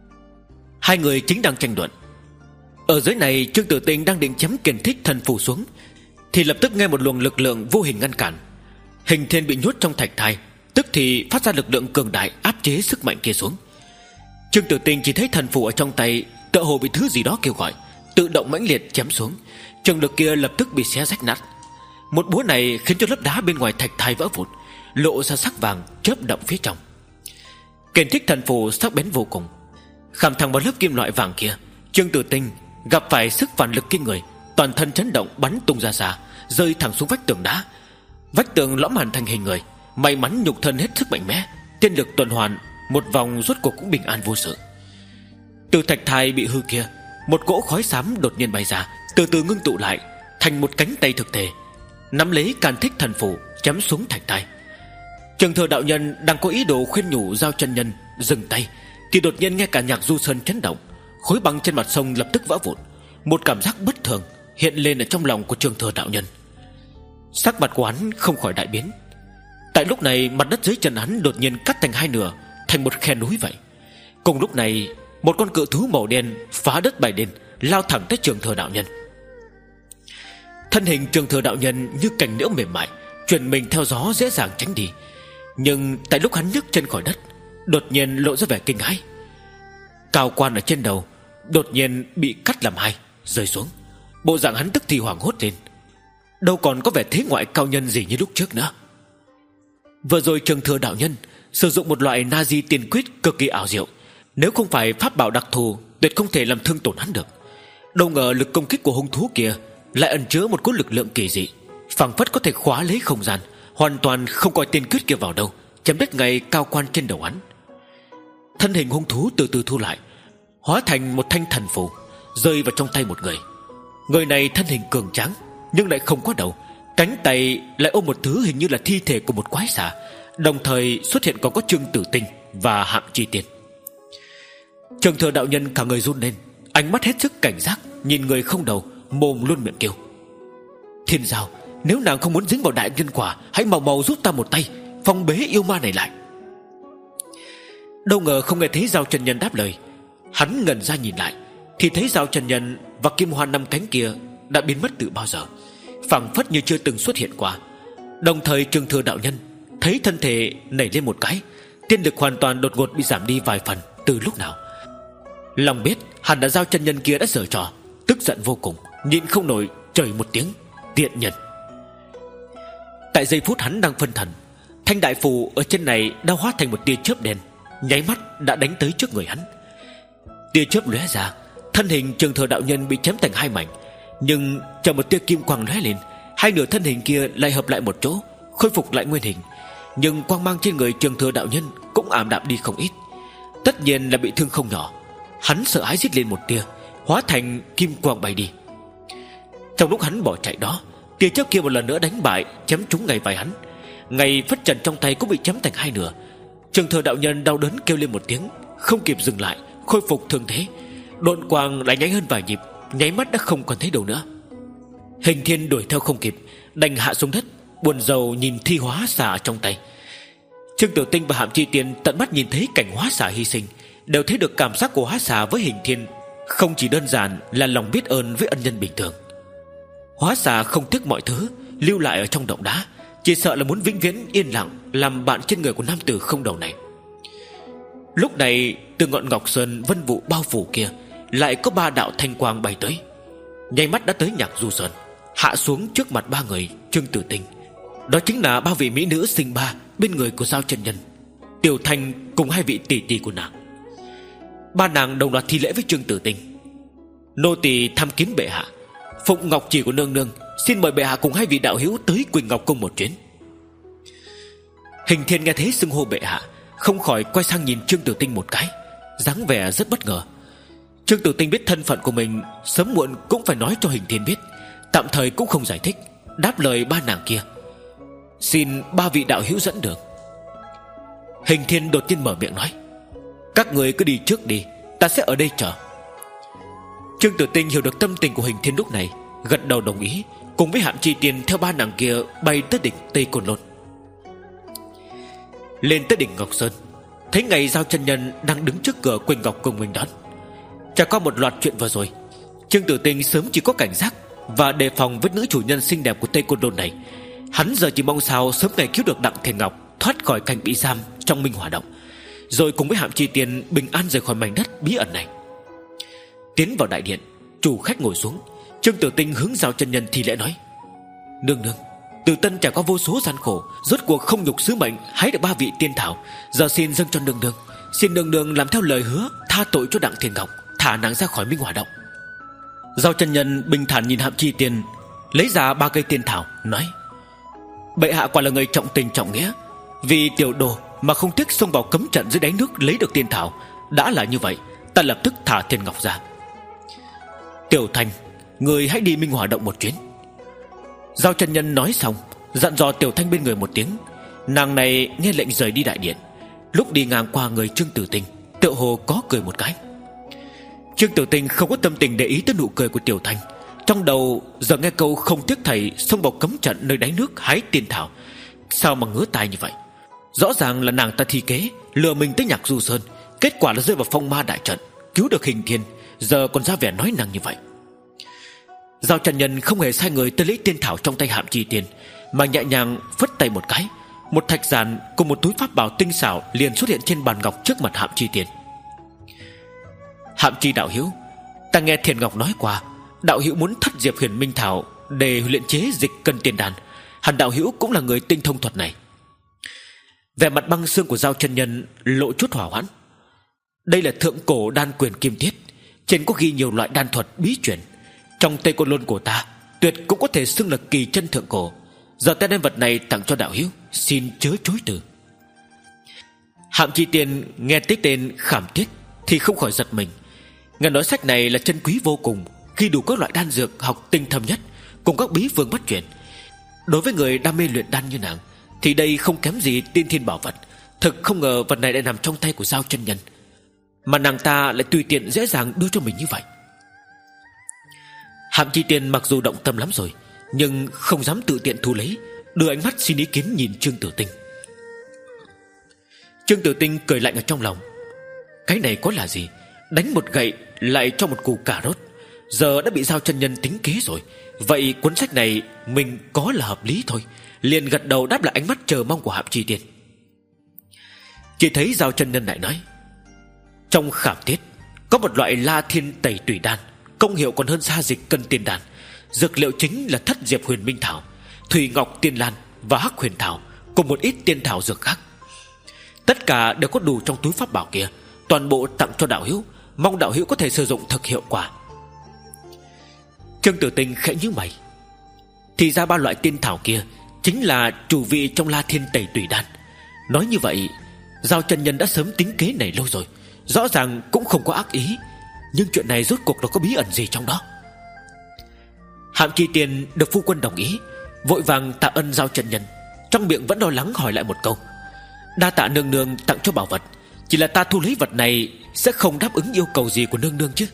Hai người chính đang tranh luận. Ở dưới này Trương Tử Tinh đang định chém kiền thích thần phù xuống, thì lập tức nghe một luồng lực lượng vô hình ngăn cản. Hình thiên bị nhốt trong thạch thai, tức thì phát ra lực lượng cường đại áp chế sức mạnh kia xuống. Trương Tử Tinh chỉ thấy thần phù ở trong tay tựa hồ bị thứ gì đó kêu gọi, tự động mãnh liệt chém xuống. Trường lực kia lập tức bị xé rách nát. Một búa này khiến cho lớp đá bên ngoài thạch thai vỡ vụn, lộ ra sắc vàng chớp động phía trong. Kiền thích thần phù sắc bén vô cùng, khảm thẳng vào lớp kim loại vàng kia. Trương Tử Tinh gặp phải sức phản lực kinh người, toàn thân chấn động bắn tung ra xa, rơi thẳng xuống vách tường đá. Vách tường lõm hẳn thành hình người. May mắn nhục thân hết sức mạnh mẽ, tiên lực tuần hoàn một vòng, rốt cuộc cũng bình an vô sự. Từ thạch thai bị hư kia, một cỗ khói xám đột nhiên bay ra, từ từ ngưng tụ lại thành một cánh tay thực thể, nắm lấy càn thích thần phù chém xuống thạch thai. Trường Thừa đạo nhân đang có ý đồ khuyên nhủ Giao Chân Nhân dừng tay, thì đột nhiên nghe cả Nhạc Du Sơn chấn động, khối băng trên mặt sông lập tức vỡ vụn. Một cảm giác bất thường hiện lên ở trong lòng của Trường Thừa đạo nhân. Sắc mặt của hắn không khỏi đại biến. Tại lúc này mặt đất dưới chân hắn đột nhiên cắt thành hai nửa, thành một khe núi vậy. Cùng lúc này một con cự thú màu đen phá đất bay lên, lao thẳng tới Trường Thừa đạo nhân. Thân hình Trường Thừa đạo nhân như cành liễu mềm mại, chuyển mình theo gió dễ dàng tránh đi. Nhưng tại lúc hắn nhấc chân khỏi đất, đột nhiên lộ ra vẻ kinh hãi. Cao quan ở trên đầu đột nhiên bị cắt làm hai, rơi xuống. Bộ dạng hắn tức thì hoảng hốt lên, đâu còn có vẻ thế ngoại cao nhân gì như lúc trước nữa. Vừa rồi Trường Thừa đạo nhân sử dụng một loại na di tiền quyết cực kỳ ảo diệu, nếu không phải pháp bảo đặc thù tuyệt không thể làm thương tổn hắn được. Đâu ngờ lực công kích của hung thú kia lại ẩn chứa một cỗ lực lượng kỳ dị, phảng phất có thể khóa lấy không gian, hoàn toàn không coi tiền quyết kia vào đâu, chém đứt ngay cao quan trên đầu hắn. Thân hình hung thú từ từ thu lại, hóa thành một thanh thần phù, rơi vào trong tay một người. Người này thân hình cường tráng, nhưng lại không có đầu, cánh tay lại ôm một thứ hình như là thi thể của một quái xà, đồng thời xuất hiện còn có Trương Tử Tinh và Hạng Chi Tiên. Trường Thừa đạo nhân cả người run lên, ánh mắt hết sức cảnh giác nhìn người không đầu, mồm luôn miệng kêu: Thiên Giao, nếu nàng không muốn dính vào đại nhân quả, hãy mau mau giúp ta một tay, phong bế yêu ma này lại. Đâu ngờ không nghe thấy Giao Chân Nhân đáp lời. Hắn ngẩn ra nhìn lại, thì thấy Giao Chân Nhân và kim hoa năm cánh kia đã biến mất từ bao giờ, phảng phất như chưa từng xuất hiện qua. Đồng thời Trường Thừa đạo nhân thấy thân thể nảy lên một cái, tiên lực hoàn toàn đột ngột bị giảm đi vài phần từ lúc nào. Lòng biết hẳn là Giao Chân Nhân kia đã giở trò, tức giận vô cùng, nhịn không nổi chửi một tiếng, tiện nhân. Tại giây phút hắn đang phân thần, thanh đại phù ở trên này đã hóa thành một tia chớp đen, nháy mắt đã đánh tới trước người hắn. Tia chớp lóe ra, thân hình Trường Thừa đạo nhân bị chém thành hai mảnh. Nhưng chờ một tia kim quang lóe lên, hai nửa thân hình kia lại hợp lại một chỗ, khôi phục lại nguyên hình. Nhưng quang mang trên người Trường Thừa đạo nhân cũng ảm đạm đi không ít. Tất nhiên là bị thương không nhỏ. Hắn sợ hãi rít lên một tia, hóa thành kim quang bay đi. Trong lúc hắn bỏ chạy đó, tia chớp kia một lần nữa đánh bại, chém trúng ngay vai hắn. Ngay phất trần trong tay cũng bị chém thành hai nửa. Trường Thừa đạo nhân đau đớn kêu lên một tiếng, không kịp dừng lại, khôi phục thương thế. Độn quang lại nhanh hơn vài nhịp, nháy mắt đã không còn thấy đâu nữa. Hình Thiên đuổi theo không kịp, đành hạ xuống đất, buồn rầu nhìn thi hóa xà trong tay. Trương Tiểu Tinh và Hạm Chi Tiên tận mắt nhìn thấy cảnh hóa xà hy sinh, đều thấy được cảm giác của hóa xà với Hình Thiên không chỉ đơn giản là lòng biết ơn với ân nhân bình thường. Hóa xà không tiếc mọi thứ lưu lại ở trong động đá, chỉ sợ là muốn vĩnh viễn yên lặng làm bạn trên người của nam tử không đầu này. Lúc này từ ngọn Ngọc Sơn vân vụ bao phủ kia lại có ba đạo thanh quang bay tới, nháy mắt đã tới Nhạc Du Sơn, hạ xuống trước mặt ba người Trương Tử Tinh. Đó chính là ba vị mỹ nữ sinh ba bên người của Giao Chân Nhân, Tiểu Thanh cùng hai vị tỷ tỷ của nàng. Ba nàng đồng loạt thi lễ với Trương Tử Tinh. Nô tỳ tham kiến bệ hạ, phụng ngọc chỉ của nương nương, xin mời bệ hạ cùng hai vị đạo hữu tới Quỳnh Ngọc Cung một chuyến. Hình Thiên nghe thấy xưng hô bệ hạ, không khỏi quay sang nhìn Trương Tử Tinh một cái, dáng vẻ rất bất ngờ. Trương Tử Tinh biết thân phận của mình sớm muộn cũng phải nói cho Hình Thiên biết, tạm thời cũng không giải thích, đáp lời ba nàng kia: xin ba vị đạo hữu dẫn đường. Hình Thiên đột nhiên mở miệng nói: các người cứ đi trước đi, ta sẽ ở đây chờ. Trương Tử Tinh hiểu được tâm tình của Hình Thiên lúc này, gật đầu đồng ý, cùng với Hạm Chi Tiên theo ba nàng kia bay tới đỉnh Tây Côn Lôn. Lên tới đỉnh Ngọc Sơn, thấy ngày Giao Chân Nhân đang đứng trước cửa Quỳnh Ngọc Cung mình đón. Trải qua một loạt chuyện vừa rồi, Trương Tử Tinh sớm chỉ có cảnh giác và đề phòng với nữ chủ nhân xinh đẹp của Tây Côn Lôn này. Hắn giờ chỉ mong sao sớm ngày cứu được Đặng Thiền Ngọc thoát khỏi cảnh bị giam trong Minh Hỏa Động, rồi cùng với Hạm Chi Tiên bình an rời khỏi mảnh đất bí ẩn này. Tiến vào đại điện, chủ khách ngồi xuống, Trương Tử Tinh hướng Giao Chân Nhân thi lễ nói: nương nương, Từ Tân trải qua vô số gian khổ, rốt cuộc không nhục sứ mệnh hái được ba vị tiên thảo, giờ xin dâng cho nương nương. Xin nương nương làm theo lời hứa, tha tội cho Đặng Thiền Ngọc, thả nàng ra khỏi Minh Hỏa Động. Giao Chân Nhân bình thản nhìn Hạm Chi Tiên, lấy ra ba cây tiên thảo, nói: bệ hạ quả là người trọng tình trọng nghĩa, vì tiểu đồ mà không tiếc xông vào cấm trận dưới đáy nước lấy được tiên thảo. Đã là như vậy, ta lập tức thả Thiền Ngọc ra. Tiểu Thanh, người hãy đi Minh Hỏa Động một chuyến. Giao Chân Nhân nói xong, dặn dò Tiểu Thanh bên người một tiếng. Nàng này nghe lệnh rời đi đại điện. Lúc đi ngang qua người Trương Tử Tinh, tựa hồ có cười một cái. Trương Tử Tinh không có tâm tình để ý tới nụ cười của Tiểu Thanh. Trong đầu giờ nghe câu không tiếc thầy xông vào cấm trận nơi đáy nước hái tiên thảo, sao mà ngứa tai như vậy? Rõ ràng là nàng ta thi kế lừa mình tới Nhạc Du Sơn, kết quả là rơi vào phong ma đại trận, cứu được Hình Thiên, giờ còn ra vẻ nói năng như vậy. Giao Chân Nhân không hề sai người tới lấy tiên thảo trong tay Hạm Chi Tiên, mà nhẹ nhàng phất tay một cái, một thạch giàn cùng một túi pháp bảo tinh xảo liền xuất hiện trên bàn ngọc trước mặt Hạm Chi Tiên. Hạm Chi đạo hữu, ta nghe Thiền Ngọc nói qua, đạo hữu muốn thất diệp huyền minh thảo để luyện chế dịch cân tiên đan, hẳn đạo hữu cũng là người tinh thông thuật này. Vẻ mặt băng xương của Giao Chân Nhân lộ chút hỏa hoãn. Đây là thượng cổ đan quyền kim tiết, trên có ghi nhiều loại đan thuật bí truyền. Trong Tây Côn Lôn của ta, tuyệt cũng có thể xưng là kỳ chân thượng cổ. Giờ ta đem vật này tặng cho đạo hữu, xin chớ chối từ. Hạm Chi Tiên nghe tới tên Khảm Tiết thì không khỏi giật mình. Nghe nói sách này là chân quý vô cùng, ghi đủ các loại đan dược học tinh thâm nhất, cùng các bí phương bất truyền. Đối với người đam mê luyện đan như nàng thì đây không kém gì tiên thiên bảo vật. Thực không ngờ vật này lại nằm trong tay của Giao Chân Nhân, mà nàng ta lại tùy tiện dễ dàng đưa cho mình như vậy. Hạm Chi Tiên mặc dù động tâm lắm rồi, nhưng không dám tự tiện thu lấy, đưa ánh mắt xin ý kiến nhìn Trương Tử Tinh. Trương Tử Tinh cười lạnh ở trong lòng. Cái này có là gì, đánh một gậy lại cho một củ cà rốt, giờ đã bị Giao Chân Nhân tính kế rồi. Vậy cuốn sách này mình có là hợp lý thôi, liền gật đầu đáp lại ánh mắt chờ mong của Hạm Chi Tiên. Chỉ thấy Giao Chân Nhân lại nói: trong Khảm Tiết có một loại La Thiên Tẩy Tùy Đan, công hiệu còn hơn xa dịch cân tiên đan. dược liệu chính là thất diệp huyền minh thảo, thủy ngọc tiên lan và hắc huyền thảo, cùng một ít tiên thảo dược khác. Tất cả đều có đủ trong túi pháp bảo kia, toàn bộ tặng cho đạo hữu, mong đạo hữu có thể sử dụng thực hiệu quả. Trương Tử Tinh khẽ nhíu mày. Thì ra ba loại tiên thảo kia chính là chủ vị trong La Thiên Tẩy Tùy Đan. Nói như vậy, Giao chân nhân đã sớm tính kế này lâu rồi, rõ ràng cũng không có ác ý. Nhưng chuyện này rốt cuộc nó có bí ẩn gì trong đó? Hạm Chi Tiên được phu quân đồng ý, vội vàng tạ ơn Giao chân nhân, trong miệng vẫn lo lắng hỏi lại một câu: đa tạ nương nương tặng cho bảo vật, chỉ là ta thu lấy vật này sẽ không đáp ứng yêu cầu gì của nương nương chứ?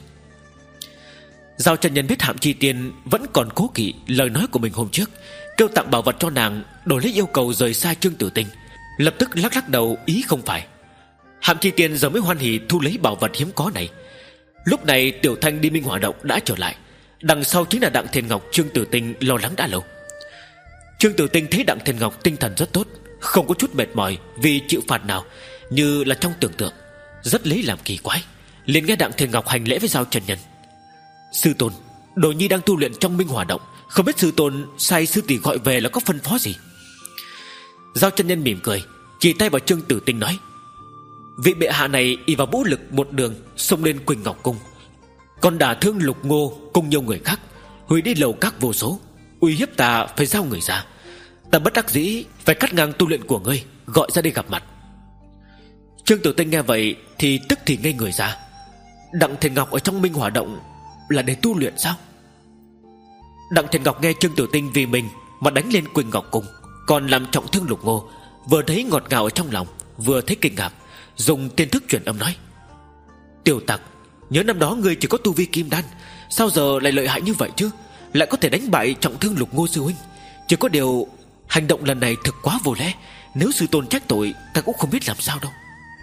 Giao chân nhân biết Hạm Chi Tiên vẫn còn cố kỵ lời nói của mình hôm trước, kêu tặng bảo vật cho nàng đổi lấy yêu cầu rời xa Trương Tử Tinh, lập tức lắc lắc đầu ý không phải. Hạm Chi Tiên giờ mới hoan hỉ thu lấy bảo vật hiếm có này. Lúc này Tiểu Thanh đi Minh Hỏa Động đã trở lại, đằng sau chính là Đặng Thiên Ngọc. Trương Tử Tinh lo lắng đã lâu. Trương Tử Tinh thấy Đặng Thiên Ngọc tinh thần rất tốt, không có chút mệt mỏi vì chịu phạt nào, như là trong tưởng tượng, rất lấy làm kỳ quái. Liền nghe Đặng Thiên Ngọc hành lễ với Giao chân nhân: sư tôn, Đồ nhi đang tu luyện trong Minh Hỏa Động, không biết sư tôn sai sư tỷ gọi về là có phân phó gì? Giao chân nhân mỉm cười, chỉ tay vào Trương Tử Tinh nói: vị bệ hạ này ỷ vào vũ lực một đường xông lên Quỳnh Ngọc Cung, còn đả thương Lục Ngô cùng nhiều người khác, hủy đi lầu các vô số, uy hiếp ta phải giao người ra. Ta bất đắc dĩ phải cắt ngang tu luyện của ngươi, gọi ra đây gặp mặt. Trương Tử Tinh nghe vậy thì tức thì ngây người ra. Đặng Thiên Ngọc ở trong Minh Hỏa Động là để tu luyện sao? Đặng Thiên Ngọc nghe Trương Tử Tinh vì mình mà đánh lên Quỳnh Ngọc Cung, còn làm trọng thương Lục Ngô, vừa thấy ngọt ngào ở trong lòng, vừa thấy kinh ngạc, dùng tiên thức truyền âm nói: tiểu tặc, nhớ năm đó ngươi chỉ có tu vi kim đan, sao giờ lại lợi hại như vậy chứ? Lại có thể đánh bại trọng thương Lục Ngô sư huynh. Chỉ có điều hành động lần này thực quá vô lẽ, nếu sư tôn trách tội, ta cũng không biết làm sao đâu.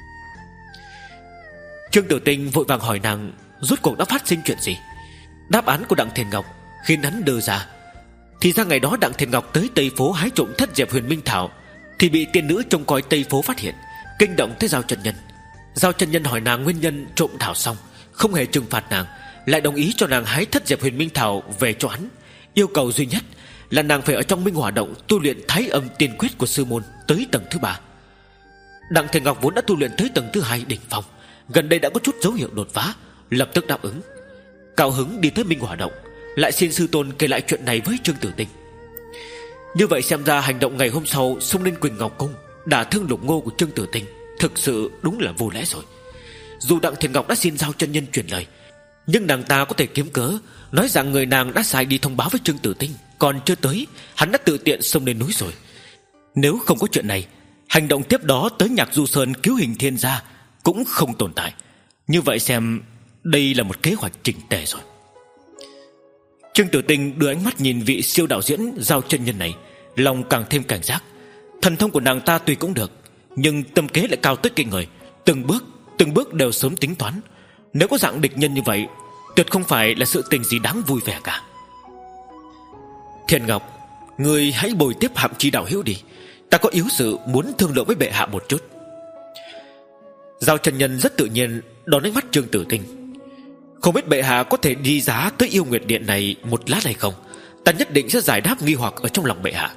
Trương Tử Tinh vội vàng hỏi nàng rốt cuộc đã phát sinh chuyện gì. Đáp án của Đặng Thiên Ngọc khiến hắn đơ ra. Thì ra ngày đó Đặng Thiên Ngọc tới Tây Phố hái trộm thất diệp huyền minh thảo, thì bị tiên nữ trông coi Tây Phố phát hiện, kinh động tới Giao chân nhân. Giao chân nhân hỏi nàng nguyên nhân trộm thảo xong, không hề trừng phạt nàng, lại đồng ý cho nàng hái thất diệp huyền minh thảo về cho hắn. Yêu cầu duy nhất là nàng phải ở trong Minh Hỏa Động tu luyện Thái Âm Tiên Quyết của sư môn tới tầng thứ ba. Đặng Thiên Ngọc vốn đã tu luyện tới tầng thứ hai đỉnh phong, gần đây đã có chút dấu hiệu đột phá, lập tức đáp ứng. Cao hứng đi tới Minh Hỏa Động, lại xin sư tôn kể lại chuyện này với Trương Tử Tinh. Như vậy xem ra hành động ngày hôm sau xông lên Quỳnh Ngọc Cung, đả thương Lục Ngô của Trương Tử Tinh thực sự đúng là vô lẽ rồi. Dù Đặng Thiên Ngọc đã xin Giao chân nhân truyền lời, nhưng nàng ta có thể kiếm cớ nói rằng người nàng đã sai đi thông báo với Trương Tử Tinh, còn chưa tới hắn đã tự tiện xông lên núi rồi. Nếu không có chuyện này, hành động tiếp đó tới Nhạc Du Sơn cứu hình thiên gia cũng không tồn tại. Như vậy xem đây là một kế hoạch chỉnh tề rồi. Trương Tử Tinh đưa ánh mắt nhìn vị siêu đạo diễn Giao chân nhân này, lòng càng thêm cảnh giác. Thần thông của nàng ta tuy cũng được, nhưng tâm kế lại cao tới kinh người, từng bước từng bước đều sớm tính toán. Nếu có dạng địch nhân như vậy, tuyệt không phải là sự tình gì đáng vui vẻ cả. Thiên Ngọc, ngươi hãy bồi tiếp Hạm Chi đạo hữu đi, ta có yếu sự muốn thương lượng với bệ hạ một chút. Giao chân nhân rất tự nhiên đón ánh mắt Trương Tử Tinh. Không biết bệ hạ có thể đi giá tới Yêu Nguyệt Điện này một lát hay không? Ta nhất định sẽ giải đáp nghi hoặc ở trong lòng bệ hạ.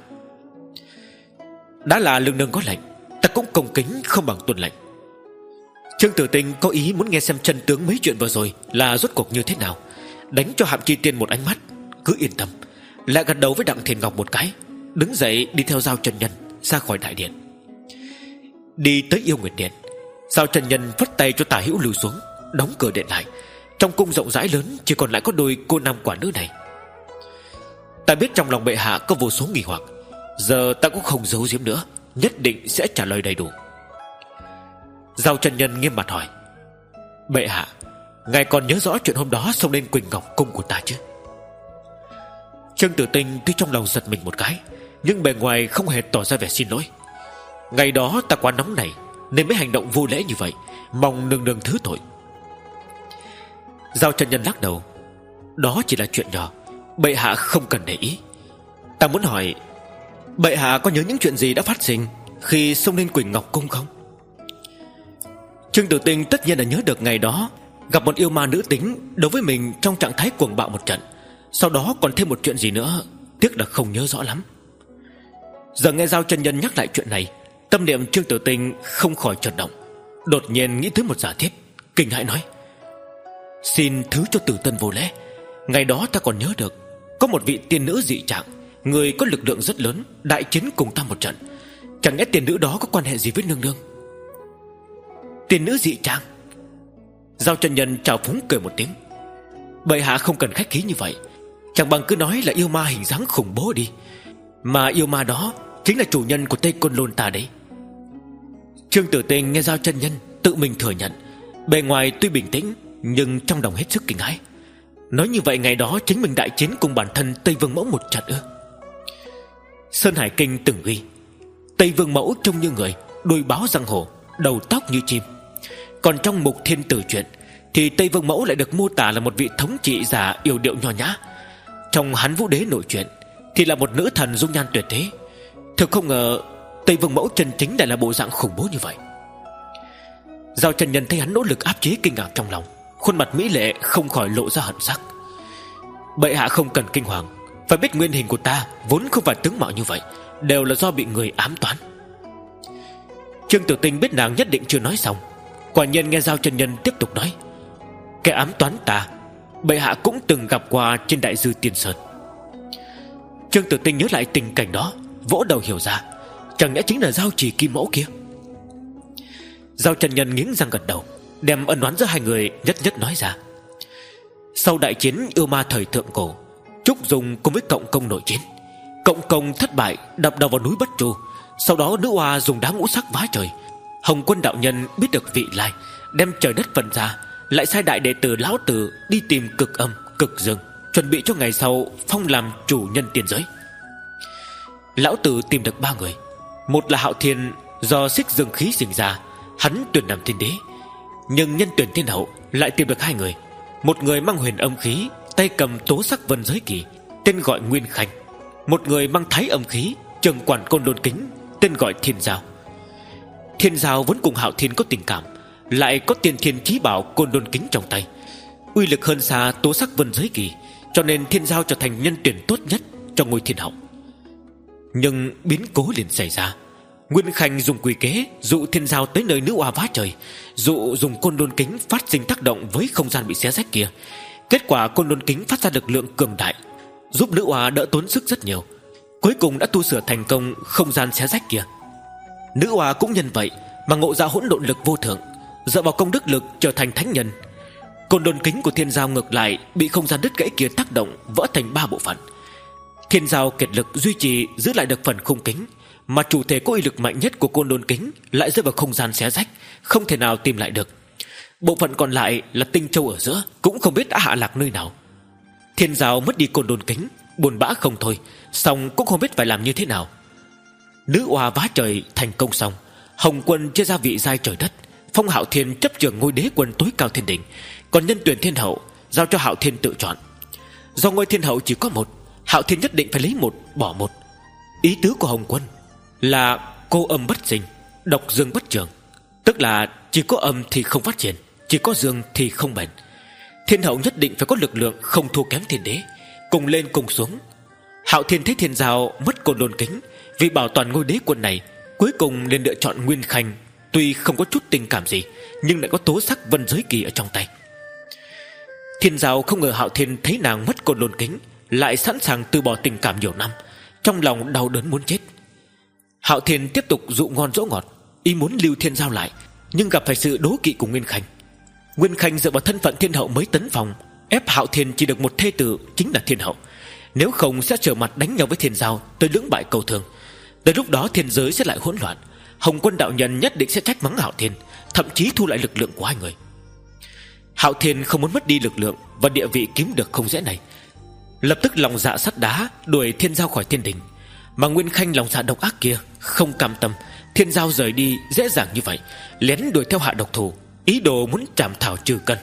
Đã là lương nương có lệnh, ta cũng cung kính không bằng tuân lệnh. Trương Tử Tinh có ý muốn nghe xem chân tướng mấy chuyện vừa rồi là rốt cuộc như thế nào, đánh cho Hạm Chi Tiên một ánh mắt, cứ yên tâm. Lại gật đầu với Đặng Thiên Ngọc một cái, đứng dậy đi theo Giao chân nhân ra khỏi đại điện. Đi tới Yêu Nguyệt Điện, Giao chân nhân phất tay cho Tả Hữu lùi xuống, đóng cửa điện lại. Trong cung rộng rãi lớn chỉ còn lại có đôi cô nam quả nữ này. Ta biết trong lòng bệ hạ có vô số nghi hoặc, giờ ta cũng không giấu giếm nữa, nhất định sẽ trả lời đầy đủ. Giao chân nhân nghiêm mặt hỏi: bệ hạ, ngài còn nhớ rõ chuyện hôm đó xông lên Quỳnh Ngọc Cung của ta chứ? Trương Tử Tinh tuy trong lòng giật mình một cái, nhưng bề ngoài không hề tỏ ra vẻ xin lỗi. Ngày đó ta quá nóng này nên mới hành động vô lễ như vậy, mong nương nương thứ tội. Giao chân nhân lắc đầu: đó chỉ là chuyện nhỏ, bệ hạ không cần để ý. Ta muốn hỏi, bệ hạ có nhớ những chuyện gì đã phát sinh khi xông lên Quỳnh Ngọc Cung không? Trương Tử Tinh tất nhiên là nhớ được ngày đó gặp một yêu ma nữ tính đối với mình trong trạng thái cuồng bạo một trận, Sau đó còn thêm một chuyện gì nữa, tiếc là không nhớ rõ lắm. Giờ nghe Giao chân nhân nhắc lại chuyện này, tâm niệm Trương Tử Tinh không khỏi chợt động. Đột nhiên nghĩ tới một giả thiết, kinh hãi nói: "Xin thứ cho Tử Tân vô lễ. Ngày đó ta còn nhớ được có một vị tiên nữ dị trạng, người có lực lượng rất lớn, đại chiến cùng ta một trận. Chẳng lẽ tiên nữ đó có quan hệ gì với nương nương?" Tiên nữ dị trạng? Giao chân nhân chào phúng cười một tiếng: "Bệ hạ không cần khách khí như vậy, chẳng bằng cứ nói là yêu ma hình dáng khủng bố đi. Mà yêu ma đó chính là chủ nhân của Tây Côn Lôn ta đấy." Trương Tử Tinh nghe Giao chân nhân tự mình thừa nhận, bề ngoài tuy bình tĩnh nhưng trong lòng hết sức kinh hãi. Nói như vậy ngày đó chính mình đại chiến cùng bản thân Tây Vương Mẫu một trận ư? Sơn Hải Kinh từng ghi Tây Vương Mẫu trông như người, đuôi báo răng hổ, đầu tóc như chim. Còn trong Mục Thiên Tử truyện thì Tây Vương Mẫu lại được mô tả là một vị thống trị giả yểu điệu nho nhã. Trong Hán Vũ Đế nội truyện thì là một nữ thần dung nhan tuyệt thế. Thực không ngờ Tây Vương Mẫu chân chính lại là bộ dạng khủng bố như vậy. Giao chân nhân thấy hắn nỗ lực áp chế kinh ngạc trong lòng, khuôn mặt mỹ lệ không khỏi lộ ra hận sắc. "Bệ hạ không cần kinh hoàng, phải biết nguyên hình của ta vốn không phải tướng mạo như vậy, đều là do bị người ám toán." Trương Tử Tinh biết nàng nhất định chưa nói xong, quả nhiên nghe Giao chân nhân tiếp tục nói: "Kẻ ám toán ta, bệ hạ cũng từng gặp qua trên Đại Dư Tiên Sơn." Trương Tử Tinh nhớ lại tình cảnh đó, vỗ đầu hiểu ra, chẳng lẽ chính là Giao Chỉ Kim Mẫu kia? Giao chân nhân nghiến răng gật đầu, đem ân oán giữa hai người nhất nhất nói ra. Sau đại chiến yêu ma thời thượng cổ, Trúc Dung cùng với Cộng Công nội chiến. Cộng Công thất bại, đập đầu vào núi Bất Chu. Sau đó nữ oa dùng đá ngũ sắc vá trời. Hồng Quân đạo nhân biết được vị lai, đem trời đất phân ra, lại sai đại đệ tử Lão Tử đi tìm cực âm, cực dương, chuẩn bị cho ngày sau phong làm chủ nhân tiên giới. Lão Tử tìm được ba người. Một là Hạo Thiên, do xích dương khí sinh ra, hắn tuyển làm thiên đế. Nhưng nhân tuyển thiên hậu lại tìm được hai người. Một người mang huyền âm khí, tay cầm tố sắc vân giới kỳ, tên gọi Nguyên Khanh. Một người mang thái âm khí, trưởng quản Côn Lôn Kính, tên gọi Thiên Giao. Thiên Giao vốn cùng Hạo Thiên có tình cảm, lại có tiên thiên chí bảo Côn Lôn Kính trong tay, uy lực hơn xa tố sắc vân giới kỳ, cho nên Thiên Giao trở thành nhân tuyển tốt nhất cho ngôi thiên hậu. Nhưng biến cố liền xảy ra. Nguyên Khanh dùng quỷ kế dụ Thiên Giao tới nơi nữ oa vá trời, dụ dùng Côn Lôn Kính phát sinh tác động với không gian bị xé rách kia. Kết quả Côn Lôn Kính phát ra lực lượng cường đại, giúp nữ oa đỡ tốn sức rất nhiều, cuối cùng đã tu sửa thành công không gian xé rách kia. Nữ oa cũng nhân vậy mà ngộ ra hỗn độn lực vô thượng, dựa vào công đức lực trở thành thánh nhân. Côn Lôn Kính của Thiên Giao ngược lại bị không gian đứt gãy kia tác động, vỡ thành ba bộ phận. Thiên Giao kiệt lực duy trì giữ lại được phần khung kính, mà chủ thể có uy lực mạnh nhất của Côn Lôn Kính lại rơi vào không gian xé rách, không thể nào tìm lại được. Bộ phận còn lại là Tinh Châu ở giữa, cũng không biết đã hạ lạc nơi nào. Thiên Giao mất đi Côn Lôn Kính, buồn bã không thôi, song cũng không biết phải làm như thế nào. Nữ oa vá trời thành công xong, Hồng Quân chia ra vị giai trời đất, phong Hạo Thiên chấp trưởng ngôi đế quân tối cao thiên đỉnh, còn nhân tuyển thiên hậu giao cho Hạo Thiên tự chọn. Do ngôi thiên hậu chỉ có một, Hạo Thiên nhất định phải lấy một bỏ một. Ý tứ của Hồng Quân là cô âm bất sinh, độc dương bất trường, tức là chỉ có âm thì không phát triển, chỉ có dương thì không bền. Thiên hậu nhất định phải có lực lượng không thua kém thiên đế, cùng lên cùng xuống. Hạo Thiên thấy Thiên Giao mất Côn Lôn Kính, vì bảo toàn ngôi đế quân này, cuối cùng nên lựa chọn Nguyên Khanh. Tuy không có chút tình cảm gì, nhưng lại có tố sắc vân giới kỳ ở trong tay. Thiên Giao không ngờ Hạo Thiên thấy nàng mất Côn Lôn Kính, lại sẵn sàng từ bỏ tình cảm nhiều năm, trong lòng đau đớn muốn chết. Hạo Thiên tiếp tục dụ ngon dỗ ngọt, ý muốn lưu Thiên Giao lại, nhưng gặp phải sự đố kỵ của Nguyên Khanh. Nguyên Khanh dựa vào thân phận thiên hậu mới tấn phòng, ép Hạo Thiên chỉ được một thê tử chính là thiên hậu, nếu không sẽ trở mặt đánh nhau với Thiên Giao tới lưỡng bại cầu thường. Tới lúc đó thiên giới sẽ lại hỗn loạn, Hồng Quân đạo nhân nhất định sẽ trách mắng Hạo Thiên, thậm chí thu lại lực lượng của hai người. Hạo Thiên không muốn mất đi lực lượng và địa vị kiếm được không dễ này, lập tức lòng dạ sắt đá đuổi Thiên Giao khỏi thiên đình. Mà Nguyên Khanh lòng dạ độc ác kia không cam tâm Thiên Giao rời đi dễ dàng như vậy, lén đuổi theo hạ độc thủ, ý đồ muốn trảm thảo trừ căn.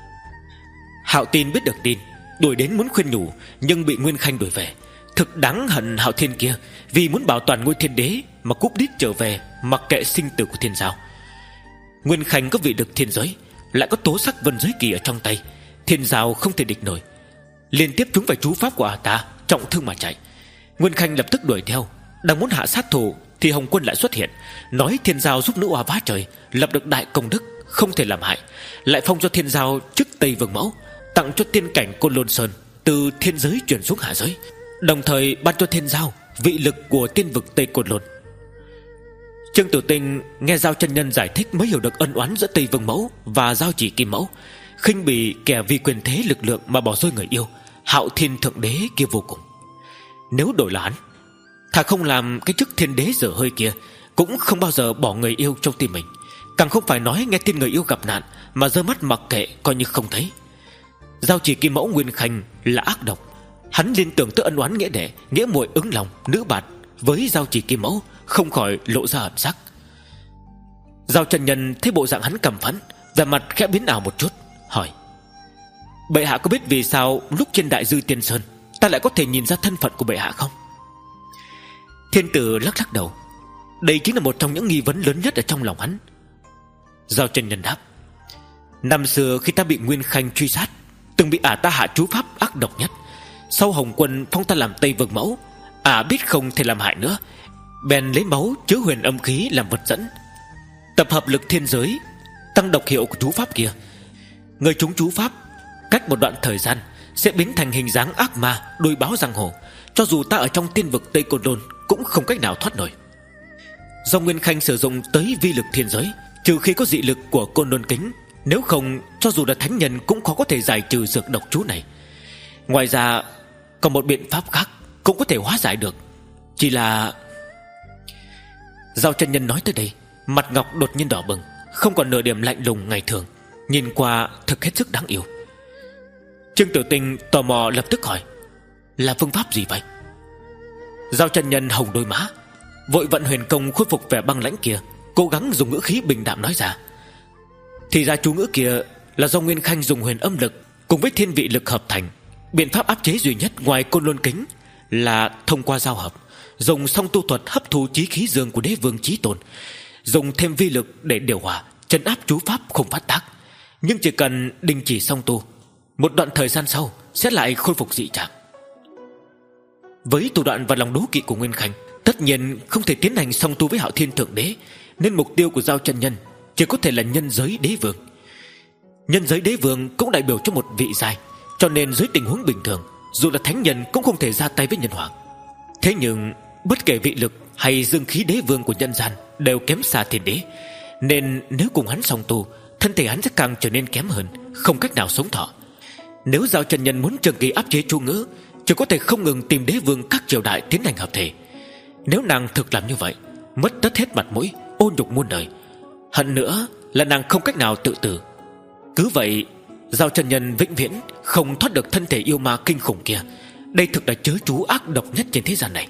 Hạo Tin biết được tin, đuổi đến muốn khuyên nhủ, nhưng bị Nguyên Khanh đuổi về. Thực đáng hận Hạo Thiên kia, vì muốn bảo toàn ngôi thiên đế mà cúp đít trở về, mặc kệ sinh tử của Thiên Giao. Nguyên Khanh có vị lực thiên giới, lại có tố sắc vân giới kỳ ở trong tay, Thiên Giao không thể địch nổi. liên tiếp trúng phải chú pháp của ả ta, trọng thương mà chạy. Nguyên Khanh lập tức đuổi theo, đang muốn hạ sát thủ thì Hồng Quân lại xuất hiện, nói Thiên Giao giúp nữ oa vá trời, lập được đại công đức, không thể làm hại, lại phong cho Thiên Giao chức Tây Vương Mẫu, tặng cho tiên cảnh Côn Lôn Sơn từ thiên giới chuyển xuống hạ giới, đồng thời ban cho Thiên Giao vị lực của tiên vực Tây Côn Lôn. Trương Tử Tinh nghe Giao chân nhân giải thích mới hiểu được ân oán giữa Tây Vương Mẫu và Giao Chỉ Kim Mẫu, khinh bỉ kẻ vì quyền thế lực lượng mà bỏ rơi người yêu, Hạo Thiên Thượng Đế kia vô cùng. Nếu đổi là hắn, thà không làm cái chức thiên đế dở hơi kia, cũng không bao giờ bỏ người yêu trong tim mình, càng không phải nói nghe tin người yêu gặp nạn mà giơ mắt mặc kệ coi như không thấy. Giao Chỉ Kim Mẫu Nguyên Khanh là ác độc, hắn liên tưởng tới ân oán nghĩa đệ, nghĩa muội ứng lòng nữ bạt với Giao Chỉ Kim Mẫu, không khỏi lộ ra ẩn sắc. Giao chân nhân thấy bộ dạng hắn căm phẫn, vẻ mặt khẽ biến ảo một chút, hỏi: bệ hạ có biết vì sao lúc trên Đại Dư Tiên Sơn ta lại có thể nhìn ra thân phận của bệ hạ không? Thiên tử lắc lắc đầu. Đây chính là một trong những nghi vấn lớn nhất ở trong lòng hắn. Giao chân nhân đáp: năm xưa khi ta bị Nguyên Khanh truy sát, từng bị ả ta hạ chú pháp ác độc nhất. Sau Hồng Quân phong ta làm Tây Vương Mẫu, ả biết không thể làm hại nữa, bèn lấy máu chứa huyền âm khí làm vật dẫn, tập hợp lực thiên giới, tăng độc hiệu của chú pháp kia. Người chúng chú pháp cách một đoạn thời gian sẽ biến thành hình dáng ác ma đuôi báo giang hồ, cho dù ta ở trong tiên vực Tây Côn Lôn cũng không cách nào thoát nổi. Do Nguyên Khanh sử dụng tới vi lực thiên giới, trừ khi có dị lực của Côn Lôn Kính, nếu không cho dù là thánh nhân cũng khó có thể giải trừ dược độc chú này. Ngoài ra còn một biện pháp khác cũng có thể hóa giải được, chỉ là... Giao chân nhân nói tới đây, mặt ngọc đột nhiên đỏ bừng, không còn nửa điểm lạnh lùng ngày thường, nhìn qua thực hết sức đáng yêu. Trương Tử Tinh tò mò lập tức hỏi: là phương pháp gì vậy? Giao chân nhân hồng đôi má, vội vận huyền công khôi phục vẻ băng lãnh kia, cố gắng dùng ngữ khí bình đạm nói ra: thì ra chú ngữ kia là do Nguyên Khanh dùng huyền âm lực cùng với thiên vị lực hợp thành. Biện pháp áp chế duy nhất ngoài Côn Lôn Kính là thông qua giao hợp, dùng song tu thuật hấp thu chí khí dương của Đế Vương Chí Tôn, dùng thêm vi lực để điều hòa, trấn áp chú pháp không phát tác. Nhưng chỉ cần đình chỉ song tu, một đoạn thời gian sau sẽ lại khôi phục dị trạng. Với thủ đoạn và lòng đố kỵ của Nguyên Khanh, tất nhiên không thể tiến hành song tu với Hạo Thiên Thượng Đế, nên mục tiêu của Giao chân nhân chỉ có thể là nhân giới đế vương. Nhân giới đế vương cũng đại biểu cho một vị giai, cho nên dưới tình huống bình thường, dù là thánh nhân cũng không thể ra tay với nhân hoàng. Thế nhưng bất kể vị lực hay dương khí đế vương của nhân gian đều kém xa thiên đế, nên nếu cùng hắn song tu, thân thể hắn sẽ càng trở nên kém hơn, không cách nào sống thọ. Nếu Giao chân nhân muốn trường kỳ áp chế chú ngữ, chỉ có thể không ngừng tìm đế vương các triều đại tiến hành hợp thể. Nếu nàng thực làm như vậy, mất tất hết mặt mũi, ô nhục muôn đời. Hận nữa là nàng không cách nào tự tử. Cứ vậy, Giao chân nhân vĩnh viễn không thoát được thân thể yêu ma kinh khủng kia. Đây thực là chớ chú ác độc nhất trên thế gian này.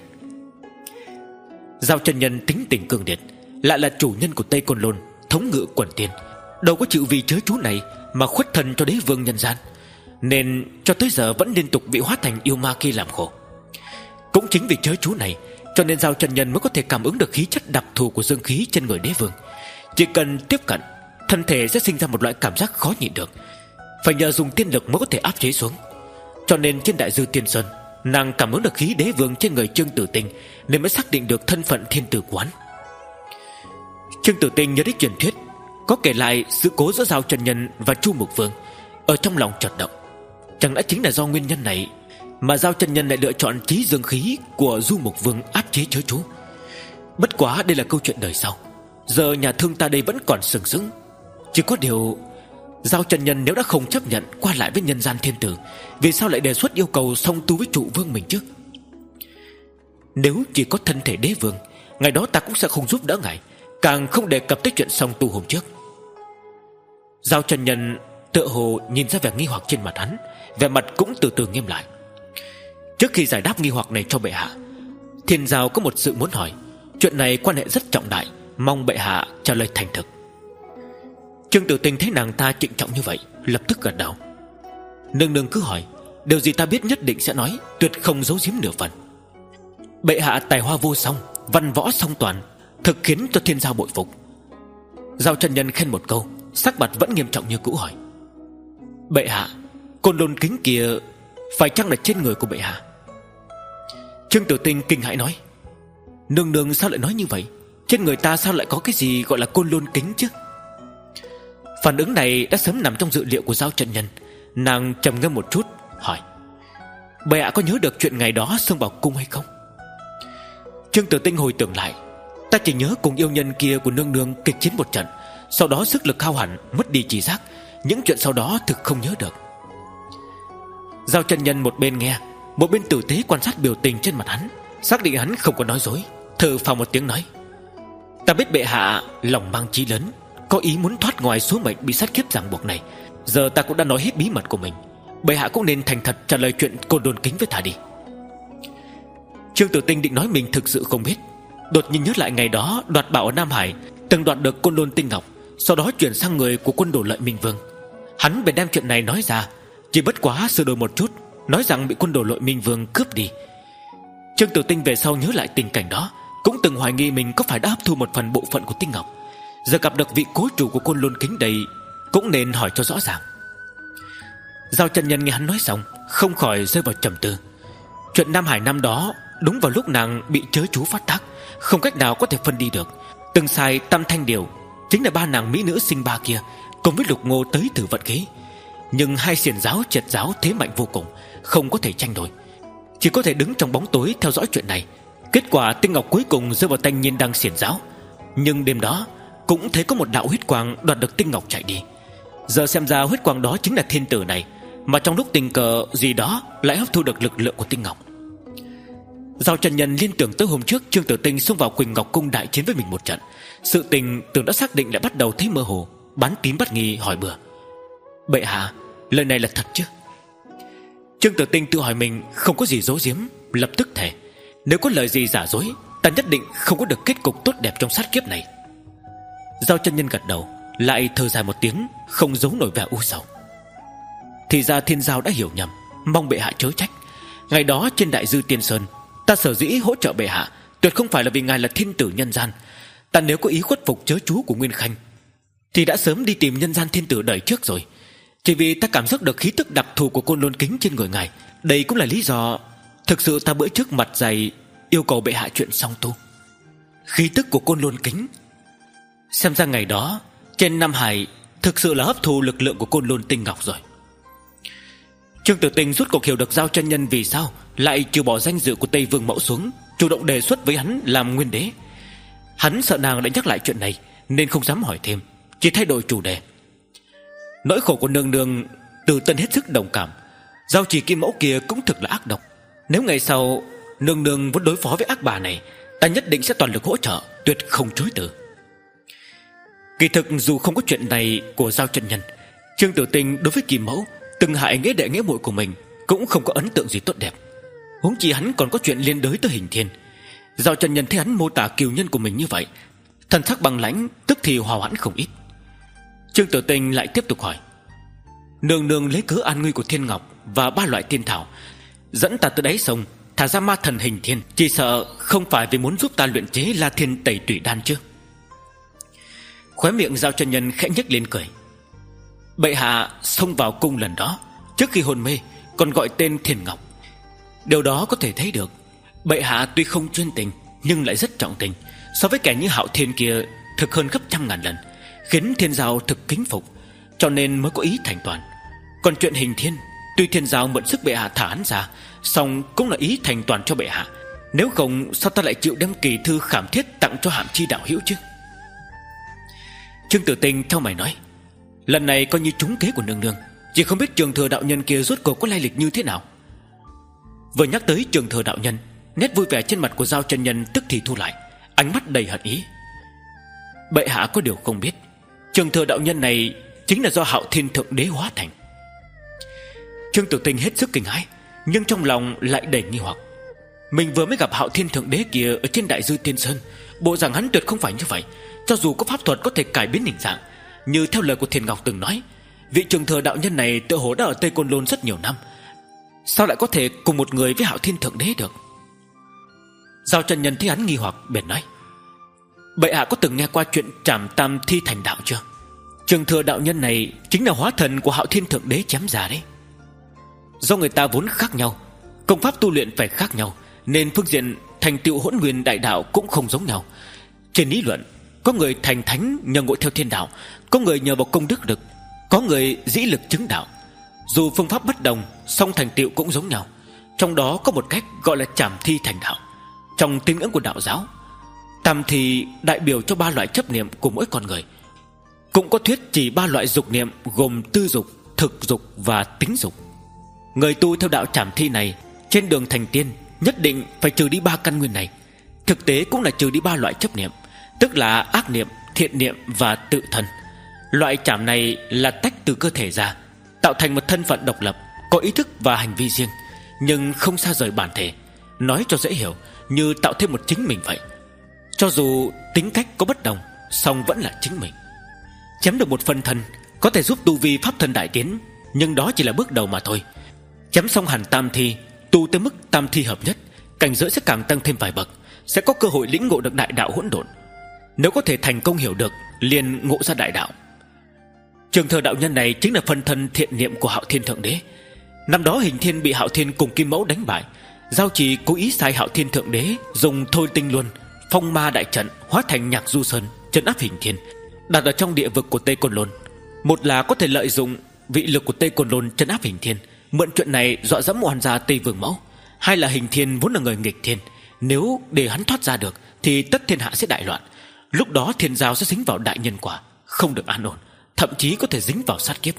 Giao chân nhân tính tình cường điệt, lại là chủ nhân của Tây Côn Lôn, thống ngự quần tiên, đâu có chịu vì chớ chú này mà khuất thân cho đế vương nhân gian, nên cho tới giờ vẫn liên tục bị hóa thành yêu ma kia làm khổ. Cũng chính vì chớ chú này, cho nên Giao chân nhân mới có thể cảm ứng được khí chất đặc thù của dương khí trên người đế vương. Chỉ cần tiếp cận, thân thể sẽ sinh ra một loại cảm giác khó nhịn được, phải nhờ dùng tiên lực mới có thể áp chế xuống. Cho nên trên Đại Dư Tiên Sơn, nàng cảm ứng được khí đế vương trên người Trương Tử Tinh, nên mới xác định được thân phận thiên tử quán. Trương Tử Tinh nhớ đến truyền thuyết có kể lại sự cố giữa Giao chân nhân và Chu Mục Vương, ở trong lòng chợt động. Chẳng lẽ chính là do nguyên nhân này mà Giao chân nhân lại lựa chọn chí dương khí của Du Mục Vương áp chế chớ chú? Bất quá đây là câu chuyện đời sau, giờ nhà thương ta đây vẫn còn sừng sững. Chỉ có điều, Giao chân nhân nếu đã không chấp nhận qua lại với nhân gian thiên tử, vì sao lại đề xuất yêu cầu song tu với trụ vương mình chứ? Nếu chỉ có thân thể đế vương, ngày đó ta cũng sẽ không giúp đỡ ngài, càng không đề cập tới chuyện song tu hôm trước. Giao chân nhân tựa hồ nhìn ra vẻ nghi hoặc trên mặt hắn, vẻ mặt cũng từ từ nghiêm lại. Trước khi giải đáp nghi hoặc này cho bệ hạ, Thiên Giao có một sự muốn hỏi. Chuyện này quan hệ rất trọng đại, mong bệ hạ trả lời thành thực. Trương Tử Tinh thấy nàng ta trịnh trọng như vậy, lập tức gật đầu. Nương nương cứ hỏi, điều gì ta biết nhất định sẽ nói, tuyệt không giấu giếm nửa phần. Bệ hạ tài hoa vô song, văn võ song toàn, thực khiến cho Thiên Giao bội phục. Giao chân nhân khen một câu, sắc mặt vẫn nghiêm trọng như cũ hỏi: bệ hạ, Côn Lôn Kính kia phải chăng là trên người của bệ hạ? Trương Tử Tinh kinh hãi nói: Nương nương sao lại nói như vậy? Trên người ta sao lại có cái gì gọi là Côn Lôn kính chứ? Phản ứng này đã sớm nằm trong dự liệu của Giao Chân Nhân. Nàng trầm ngâm một chút hỏi: bệ hạ có nhớ được chuyện ngày đó xông vào cung hay không? Trương Tử Tinh hồi tưởng lại: ta chỉ nhớ cùng yêu nhân kia của nương nương kịch chiến một trận, sau đó sức lực hao hẳn, mất đi trí giác. Những chuyện sau đó thực không nhớ được. Giao Chân Nhân một bên nghe, một bên tử tế quan sát biểu tình trên mặt hắn, xác định hắn không có nói dối, thở phào một tiếng nói: ta biết bệ hạ lòng mang chí lớn, có ý muốn thoát ngoài số mệnh bị sát kiếp ràng buộc này. Giờ ta cũng đã nói hết bí mật của mình, bệ hạ cũng nên thành thật trả lời chuyện Côn Lôn kính với ta đi. Trương Tử Tinh định nói mình thực sự không biết, đột nhiên nhớ lại ngày đó đoạt bảo ở Nam Hải, từng đoạt được Côn Lôn tinh ngọc, sau đó chuyển sang người của quân Đồ Lợi Minh Vương. Hắn bèn đem chuyện này nói ra, chỉ bất quá sửa đổi một chút, nói rằng bị quân Đồ Lợi Minh Vương cướp đi. Trương Tử Tinh về sau nhớ lại tình cảnh đó, cũng từng hoài nghi mình có phải đã hấp thu một phần bộ phận của tinh ngọc. Giờ gặp được vị cố chủ của Côn Lôn kính đây, cũng nên hỏi cho rõ ràng. Giao Chân Nhân nghe hắn nói xong, không khỏi rơi vào trầm tư. Chuyện Nam Hải năm đó đúng vào lúc nàng bị chớ chú phát tác, không cách nào có thể phân đi được. Từng sai Tam Thanh Điều chính là ba nàng mỹ nữ sinh ba kia, cùng với Lục Ngô tới thử vận khí. Nhưng hai xiển giáo triệt giáo thế mạnh vô cùng, không có thể tranh đổi, chỉ có thể đứng trong bóng tối theo dõi chuyện này. Kết quả tinh ngọc cuối cùng rơi vào tay Nhiên Đăng xiển giáo. Nhưng đêm đó cũng thấy có một đạo huyết quang đoạt được tinh ngọc chạy đi. Giờ xem ra huyết quang đó chính là thiên tử này, mà trong lúc tình cờ gì đó lại hấp thu được lực lượng của tinh ngọc. Giao Chân Nhân liên tưởng tới hôm trước Trương Tử Tinh xông vào Quỳnh Ngọc cung đại chiến với mình một trận, sự tình tưởng đã xác định lại bắt đầu thấy mơ hồ, bán tín bắt nghi hỏi bừa: bệ hạ, lời này là thật chứ? Trương Tử Tinh tự hỏi mình không có gì giấu giếm, lập tức thề: nếu có lời gì giả dối, ta nhất định không có được kết cục tốt đẹp trong sát kiếp này. Giao Chân Nhân gật đầu, lại thở dài một tiếng, không giấu nổi vẻ u sầu. Thì ra Thiên Giao đã hiểu nhầm, mong bệ hạ chớ trách. Ngày đó trên Đại Dư Tiên Sơn, ta sở dĩ hỗ trợ bệ hạ tuyệt không phải là vì ngài là thiên tử nhân gian. Ta nếu có ý khuất phục chớ chú của Nguyên Khanh thì đã sớm đi tìm nhân gian thiên tử đời trước rồi. Chỉ vì ta cảm giác được khí tức đặc thù của Côn Lôn kính trên người ngài, đây cũng là lý do thực sự ta bữa trước mặt dày yêu cầu bệ hạ chuyện song tu. Khí tức của Côn Lôn kính, xem ra ngày đó trên Nam Hải thực sự là hấp thu lực lượng của Côn Lôn tinh ngọc rồi. Trương Tử Tinh rút cuộc hiểu được Giao Chân Nhân vì sao lại trừ bỏ danh dự của Tây Vương Mẫu xuống, chủ động đề xuất với hắn làm nguyên đế. Hắn sợ nàng đã nhắc lại chuyện này nên không dám hỏi thêm, chỉ thay đổi chủ đề. Nỗi khổ của nương nương Từ Tân hết sức đồng cảm. Giao Chỉ Kim Mẫu kia cũng thực là ác độc. Nếu ngày sau nương nương muốn đối phó với ác bà này, ta nhất định sẽ toàn lực hỗ trợ, tuyệt không chối từ. Kỳ thực dù không có chuyện này của Giao Chân Nhân, Trương Tử Tinh đối với Kim Mẫu từng hại nghĩa đệ nghĩa muội của mình cũng không có ấn tượng gì tốt đẹp. Huống chi hắn còn có chuyện liên đới tới Hình Thiên. Giao Chân Nhân thấy hắn mô tả kiều nhân của mình như vậy, thần sắc bằng lãnh, tức thì hòa hoãn không ít. Trương Tử Tinh lại tiếp tục hỏi: nương nương lấy cớ an nguy của Thiên Ngọc và ba loại tiên thảo dẫn ta tới đáy sông, thả ra ma thần Hình Thiên, chỉ sợ không phải vì muốn giúp ta luyện chế La Thiên Tẩy Tủy Đan chứ? Khóe miệng Giao Chân Nhân khẽ nhếch lên cười: bệ hạ xông vào cung lần đó trước khi hôn mê còn gọi tên Thiên Ngọc. Điều đó có thể thấy được bệ hạ tuy không chuyên tình nhưng lại rất trọng tình, so với kẻ như Hạo Thiên kia thực hơn gấp trăm ngàn lần, khiến Thiên Giao thực kính phục, cho nên mới có ý thành toàn. Còn chuyện Hình Thiên, tuy Thiên Giao mượn sức bệ hạ thả hắn ra, song cũng là ý thành toàn cho bệ hạ. Nếu không sao ta lại chịu đem kỳ thư khảm thiết tặng cho Hàm Chi đạo hữu chứ? Trương Tử Tinh theo mày nói: lần này coi như trúng kế của nương nương, chỉ không biết Trường Thừa đạo nhân kia rốt cuộc có lai lịch như thế nào. Vừa nhắc tới Trường Thừa đạo nhân, nét vui vẻ trên mặt của Giao Chân Nhân tức thì thu lại, ánh mắt đầy hận ý. Bệ hạ có điều không biết, Trường Thừa đạo nhân này chính là do Hạo Thiên Thượng Đế hóa thành. Trương Tử Tinh hết sức kinh hãi, nhưng trong lòng lại đầy nghi hoặc. Mình vừa mới gặp Hạo Thiên Thượng Đế kia ở trên Đại Dư Tiên Sơn, bộ rằng hắn tuyệt không phải như vậy. Cho dù có pháp thuật có thể cải biến hình dạng, như theo lời của Thiền Ngọc từng nói, vị Trường Thừa đạo nhân này tựa hồ đã ở Tây Côn Lôn rất nhiều năm, sao lại có thể cùng một người với Hạo Thiên Thượng Đế được? Giao Chân Nhân thấy hắn nghi hoặc bèn nói: bệ hạ có từng nghe qua chuyện Trảm Tam Thi Thành Đạo chưa? Trường Thừa đạo nhân này chính là hóa thần của Hạo Thiên Thượng Đế chém già đấy. Do người ta vốn khác nhau, công pháp tu luyện phải khác nhau, nên phương diện thành tựu hỗn nguyên đại đạo cũng không giống nhau. Trên lý luận, có người thành thánh nhờ ngộ theo thiên đạo, có người nhờ vào công đức lực, có người dĩ lực chứng đạo. Dù phương pháp bất đồng, song thành tựu cũng giống nhau. Trong đó có một cách gọi là trảm thi thành đạo. Trong tín ngưỡng của đạo giáo, tam thi đại biểu cho ba loại chấp niệm của mỗi con người. Cũng có thuyết chỉ ba loại dục niệm gồm tư dục, thực dục và tính dục. Người tu theo đạo trảm thi này trên đường thành tiên nhất định phải trừ đi ba căn nguyên này. Thực tế cũng là trừ đi ba loại chấp niệm, tức là ác niệm, thiện niệm và tự thân. Loại trảm này là tách từ cơ thể ra, tạo thành một thân phận độc lập, có ý thức và hành vi riêng, nhưng không xa rời bản thể. Nói cho dễ hiểu, như tạo thêm một chính mình vậy. Cho dù tính cách có bất đồng, song vẫn là chính mình. Chém được một phần thân có thể giúp tu vi pháp thân đại tiến, nhưng đó chỉ là bước đầu mà thôi. Chém xong hẳn tam thi, tu tới mức tam thi hợp nhất, cảnh giới sẽ càng tăng thêm vài bậc, sẽ có cơ hội lĩnh ngộ được đại đạo hỗn độn. Nếu có thể thành công hiểu được, liền ngộ ra đại đạo. Trường Thờ đạo nhân này chính là phân thân thiện niệm của Hạo Thiên Thượng Đế. Năm đó Hình Thiên bị Hạo Thiên cùng Kim Mẫu đánh bại, Giao Trì cố ý sai Hạo Thiên Thượng Đế dùng Thôi Tinh Luân phong ma đại trận hóa thành Nhạc Du Sơn trấn áp Hình Thiên, đặt ở trong địa vực của Tây Côn Lôn. Một là có thể lợi dụng vị lực của Tây Côn Lôn trấn áp Hình Thiên, mượn chuyện này dọa dẫm oan gia Tây Vương Mẫu. Hai là Hình Thiên vốn là người nghịch thiên, nếu để hắn thoát ra được thì tất thiên hạ sẽ đại loạn. Lúc đó thiên giao sẽ dính vào đại nhân quả, không được an ổn, thậm chí có thể dính vào sát kiếp.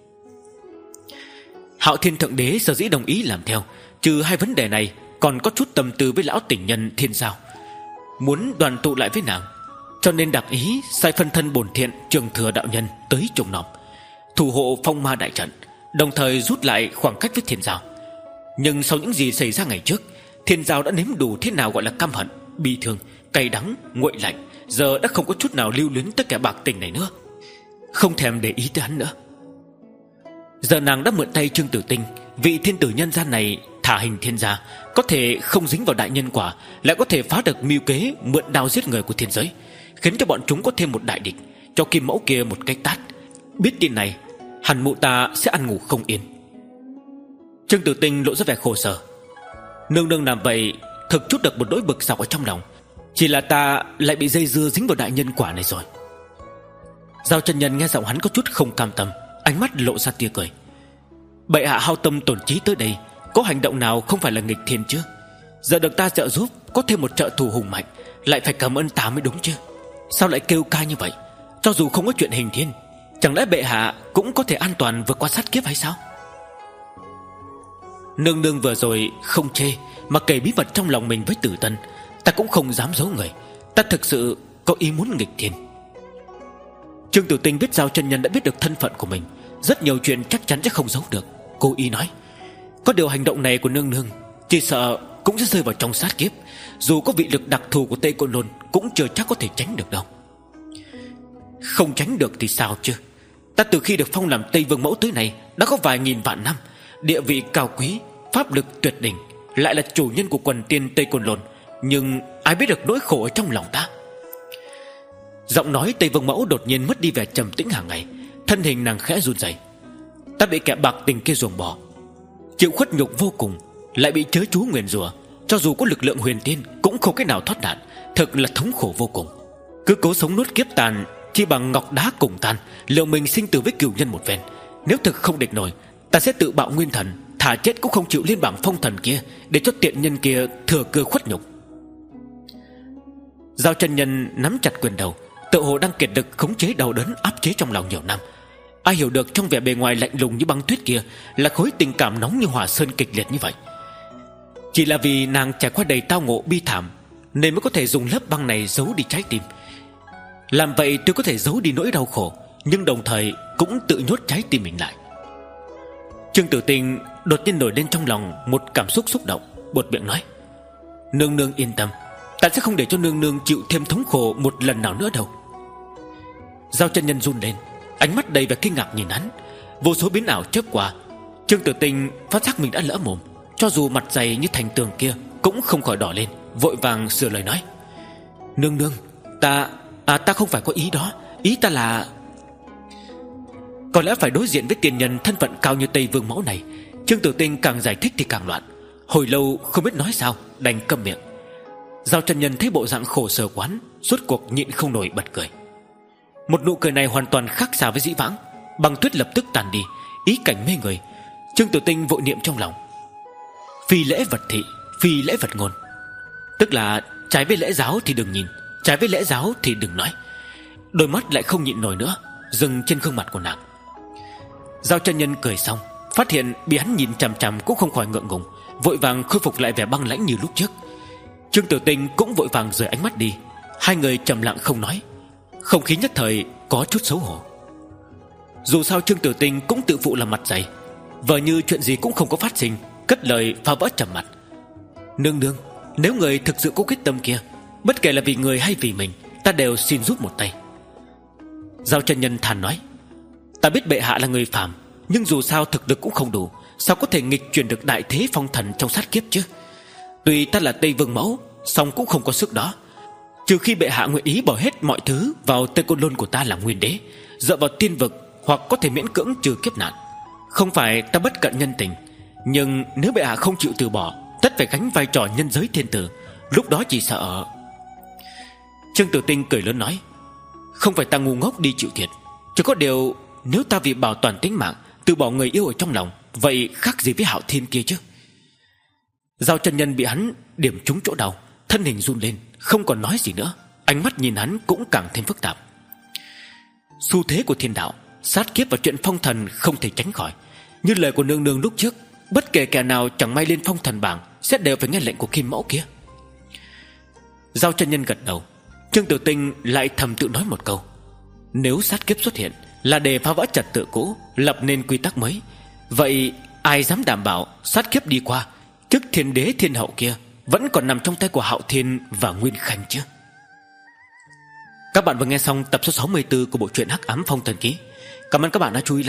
Hạo Thiên Thượng Đế sở dĩ đồng ý làm theo, trừ hai vấn đề này, còn có chút tâm tư với lão tình nhân Thiên Giao, muốn đoàn tụ lại với nàng, cho nên đặc ý sai phân thân bổn thiện Trường Thừa đạo nhân tới trùng nòng, thủ hộ phong ma đại trận, đồng thời rút lại khoảng cách với Thiên Giao. Nhưng sau những gì xảy ra ngày trước, Thiên Giao đã nếm đủ thế nào gọi là căm hận, bi thương, cay đắng, nguội lạnh, giờ đã không có chút nào lưu luyến tới kẻ bạc tình này nữa, không thèm để ý tới hắn nữa. Giờ nàng đã mượn tay Trương Tử Tinh, vị thiên tử nhân gian này, thả Hình Thiên ra, có thể không dính vào đại nhân quả, lại có thể phá được mưu kế mượn đao giết người của thiên giới, khiến cho bọn chúng có thêm một đại địch, cho Kim Mẫu kia một cái tát. Biết tin này, hẳn mụ ta sẽ ăn ngủ không yên. Trương Tử Tinh lộ ra vẻ khổ sở. Nương nương làm vậy thực chút được một nỗi bực dọc ở trong lòng, chỉ là ta lại bị dây dưa dính vào đại nhân quả này rồi. Giao chân nhân nghe giọng hắn có chút không cam tâm, ánh mắt lộ ra tia cười. Bệ hạ hao tâm tổn trí tới đây, có hành động nào không phải là nghịch thiên chứ? Giờ được ta trợ giúp, có thêm một trợ thủ hùng mạnh, lại phải cảm ơn ta mới đúng chứ. Sao lại kêu ca như vậy? Cho dù không có chuyện Hình Thiên, chẳng lẽ bệ hạ cũng có thể an toàn vượt qua sát kiếp hay sao? Nương nương vừa rồi không chê mà kể bí mật trong lòng mình với Tử Tân, ta cũng không dám giấu người. Ta thực sự có ý muốn nghịch thiên. Trương Tử Tinh biết Giao chân nhân đã biết được thân phận của mình, rất nhiều chuyện chắc chắn sẽ không giấu được. Cô ý nói, có điều hành động này của nương nương chỉ sợ cũng sẽ rơi vào trong sát kiếp. Dù có vị lực đặc thù của Tây Côn Lôn, cũng chưa chắc có thể tránh được đâu. Không tránh được thì sao chứ? Ta từ khi được phong làm Tây Vương Mẫu tới nay đã có vài nghìn vạn năm, địa vị cao quý, pháp lực tuyệt đỉnh, lại là chủ nhân của quần tiên Tây Côn Lôn, nhưng ai biết được nỗi khổ ở trong lòng ta. Giọng nói Tây Vương Mẫu đột nhiên mất đi vẻ trầm tĩnh hàng ngày, thân hình nàng khẽ run rẩy. Ta bị kẻ bạc tình kia ruồng bỏ, chịu khuất nhục vô cùng, lại bị chớ chú nguyền rủa, cho dù có lực lượng huyền tiên cũng không cách nào thoát nạn, thật là thống khổ vô cùng. Cứ cố sống nuốt kiếp tàn, chỉ bằng ngọc đá cùng tan, liệu mình sinh tử với cửu nhân một ven. Nếu thực không địch nổi, ta sẽ tự bạo nguyên thần, thà chết cũng không chịu lên bảng phong thần kia, để cho tiện nhân kia thừa cơ khuất nhục. Giao chân nhân nắm chặt quyền đầu, tự hồ đang kiệt lực khống chế đau đớn áp chế trong lòng nhiều năm. Ai hiểu được trong vẻ bề ngoài lạnh lùng như băng tuyết kia là khối tình cảm nóng như hỏa sơn kịch liệt như vậy. Chỉ là vì nàng trải qua đầy tao ngộ bi thảm, nên mới có thể dùng lớp băng này giấu đi trái tim. Làm vậy tôi có thể giấu đi nỗi đau khổ, nhưng đồng thời cũng tự nhốt trái tim mình lại. Trương Tử Tinh đột nhiên nổi lên trong lòng một cảm xúc xúc động, buột miệng nói, nương nương yên tâm, ta sẽ không để cho nương nương chịu thêm thống khổ một lần nào nữa đâu. Giao chân nhân run lên, ánh mắt đầy vẻ kinh ngạc nhìn hắn. Vô số biến ảo chớp qua, Trương Tử Tinh phát giác mình đã lỡ mồm, cho dù mặt dày như thành tường kia cũng không khỏi đỏ lên, vội vàng sửa lời nói, nương nương, ta à, ta không phải có ý đó. Ý ta là, có lẽ phải đối diện với tiền nhân thân phận cao như Tây Vương Mẫu này, Trương Tử Tinh càng giải thích thì càng loạn, hồi lâu không biết nói sao, đành câm miệng. Giao chân nhân thấy bộ dạng khổ sở quán, rốt cuộc nhịn không nổi bật cười. Một nụ cười này hoàn toàn khác xa với dĩ vãng. Băng tuyết lập tức tàn đi, ý cảnh mê người. Trương Tử Tinh vội niệm trong lòng: phi lễ vật thị, phi lễ vật ngôn. Tức là trái với lễ giáo thì đừng nhìn, trái với lễ giáo thì đừng nói. Đôi mắt lại không nhịn nổi nữa, dừng trên gương mặt của nàng. Giao chân nhân cười xong, phát hiện bị hắn nhìn chằm chằm cũng không khỏi ngượng ngùng, vội vàng khôi phục lại vẻ băng lãnh như lúc trước. Trương Tử Tinh cũng vội vàng rời ánh mắt đi. Hai người trầm lặng không nói, không khí nhất thời có chút xấu hổ. Dù sao Trương Tử Tinh cũng tự phụ làm mặt dày, vờ như chuyện gì cũng không có phát sinh, cất lời phá vỡ trầm mặt: nương nương, nếu người thực sự có quyết tâm kia, bất kể là vì người hay vì mình, ta đều xin giúp một tay. Giao chân nhân than nói: ta biết bệ hạ là người phàm, nhưng dù sao thực lực cũng không đủ, sao có thể nghịch chuyển được đại thế phong thần trong sát kiếp chứ? Tuy ta là Tây Vương mẫu, song cũng không có sức đó. Trừ khi bệ hạ nguyện ý bỏ hết mọi thứ vào Tây Côn Lôn của ta là nguyên đế, dựa vào tiên vực hoặc có thể miễn cưỡng trừ kiếp nạn. Không phải ta bất cận nhân tình, nhưng nếu bệ hạ không chịu từ bỏ, tất phải gánh vai trò nhân giới thiên tử, lúc đó chỉ sợ. Trương Tử Tinh cười lớn nói: không phải ta ngu ngốc đi chịu thiệt, chỉ có điều nếu ta vì bảo toàn tính mạng từ bỏ người yêu ở trong lòng, vậy khác gì với Hạo Thiên kia chứ? Giao chân nhân bị hắn điểm trúng chỗ đau, thân hình run lên, không còn nói gì nữa. Ánh mắt nhìn hắn cũng càng thêm phức tạp. Xu thế của thiên đạo, sát kiếp và chuyện phong thần không thể tránh khỏi. Như lời của nương nương lúc trước, bất kể kẻ nào chẳng may lên phong thần bảng sẽ đều phải nghe lệnh của Kim Mẫu kia. Giao chân nhân gật đầu. Trương Tử Tinh lại thầm tự nói một câu: nếu sát kiếp xuất hiện là để phá vỡ trật tự cũ, lập nên quy tắc mới, vậy ai dám đảm bảo sát kiếp đi qua, trước thiên đế thiên hậu kia vẫn còn nằm trong tay của Hạo Thiên và Nguyên Khanh chứ? Các bạn vừa nghe xong tập số sáu mươi tư của bộ truyện Hắc Ám Phong Thần Ký. Cảm ơn các bạn đã chú ý.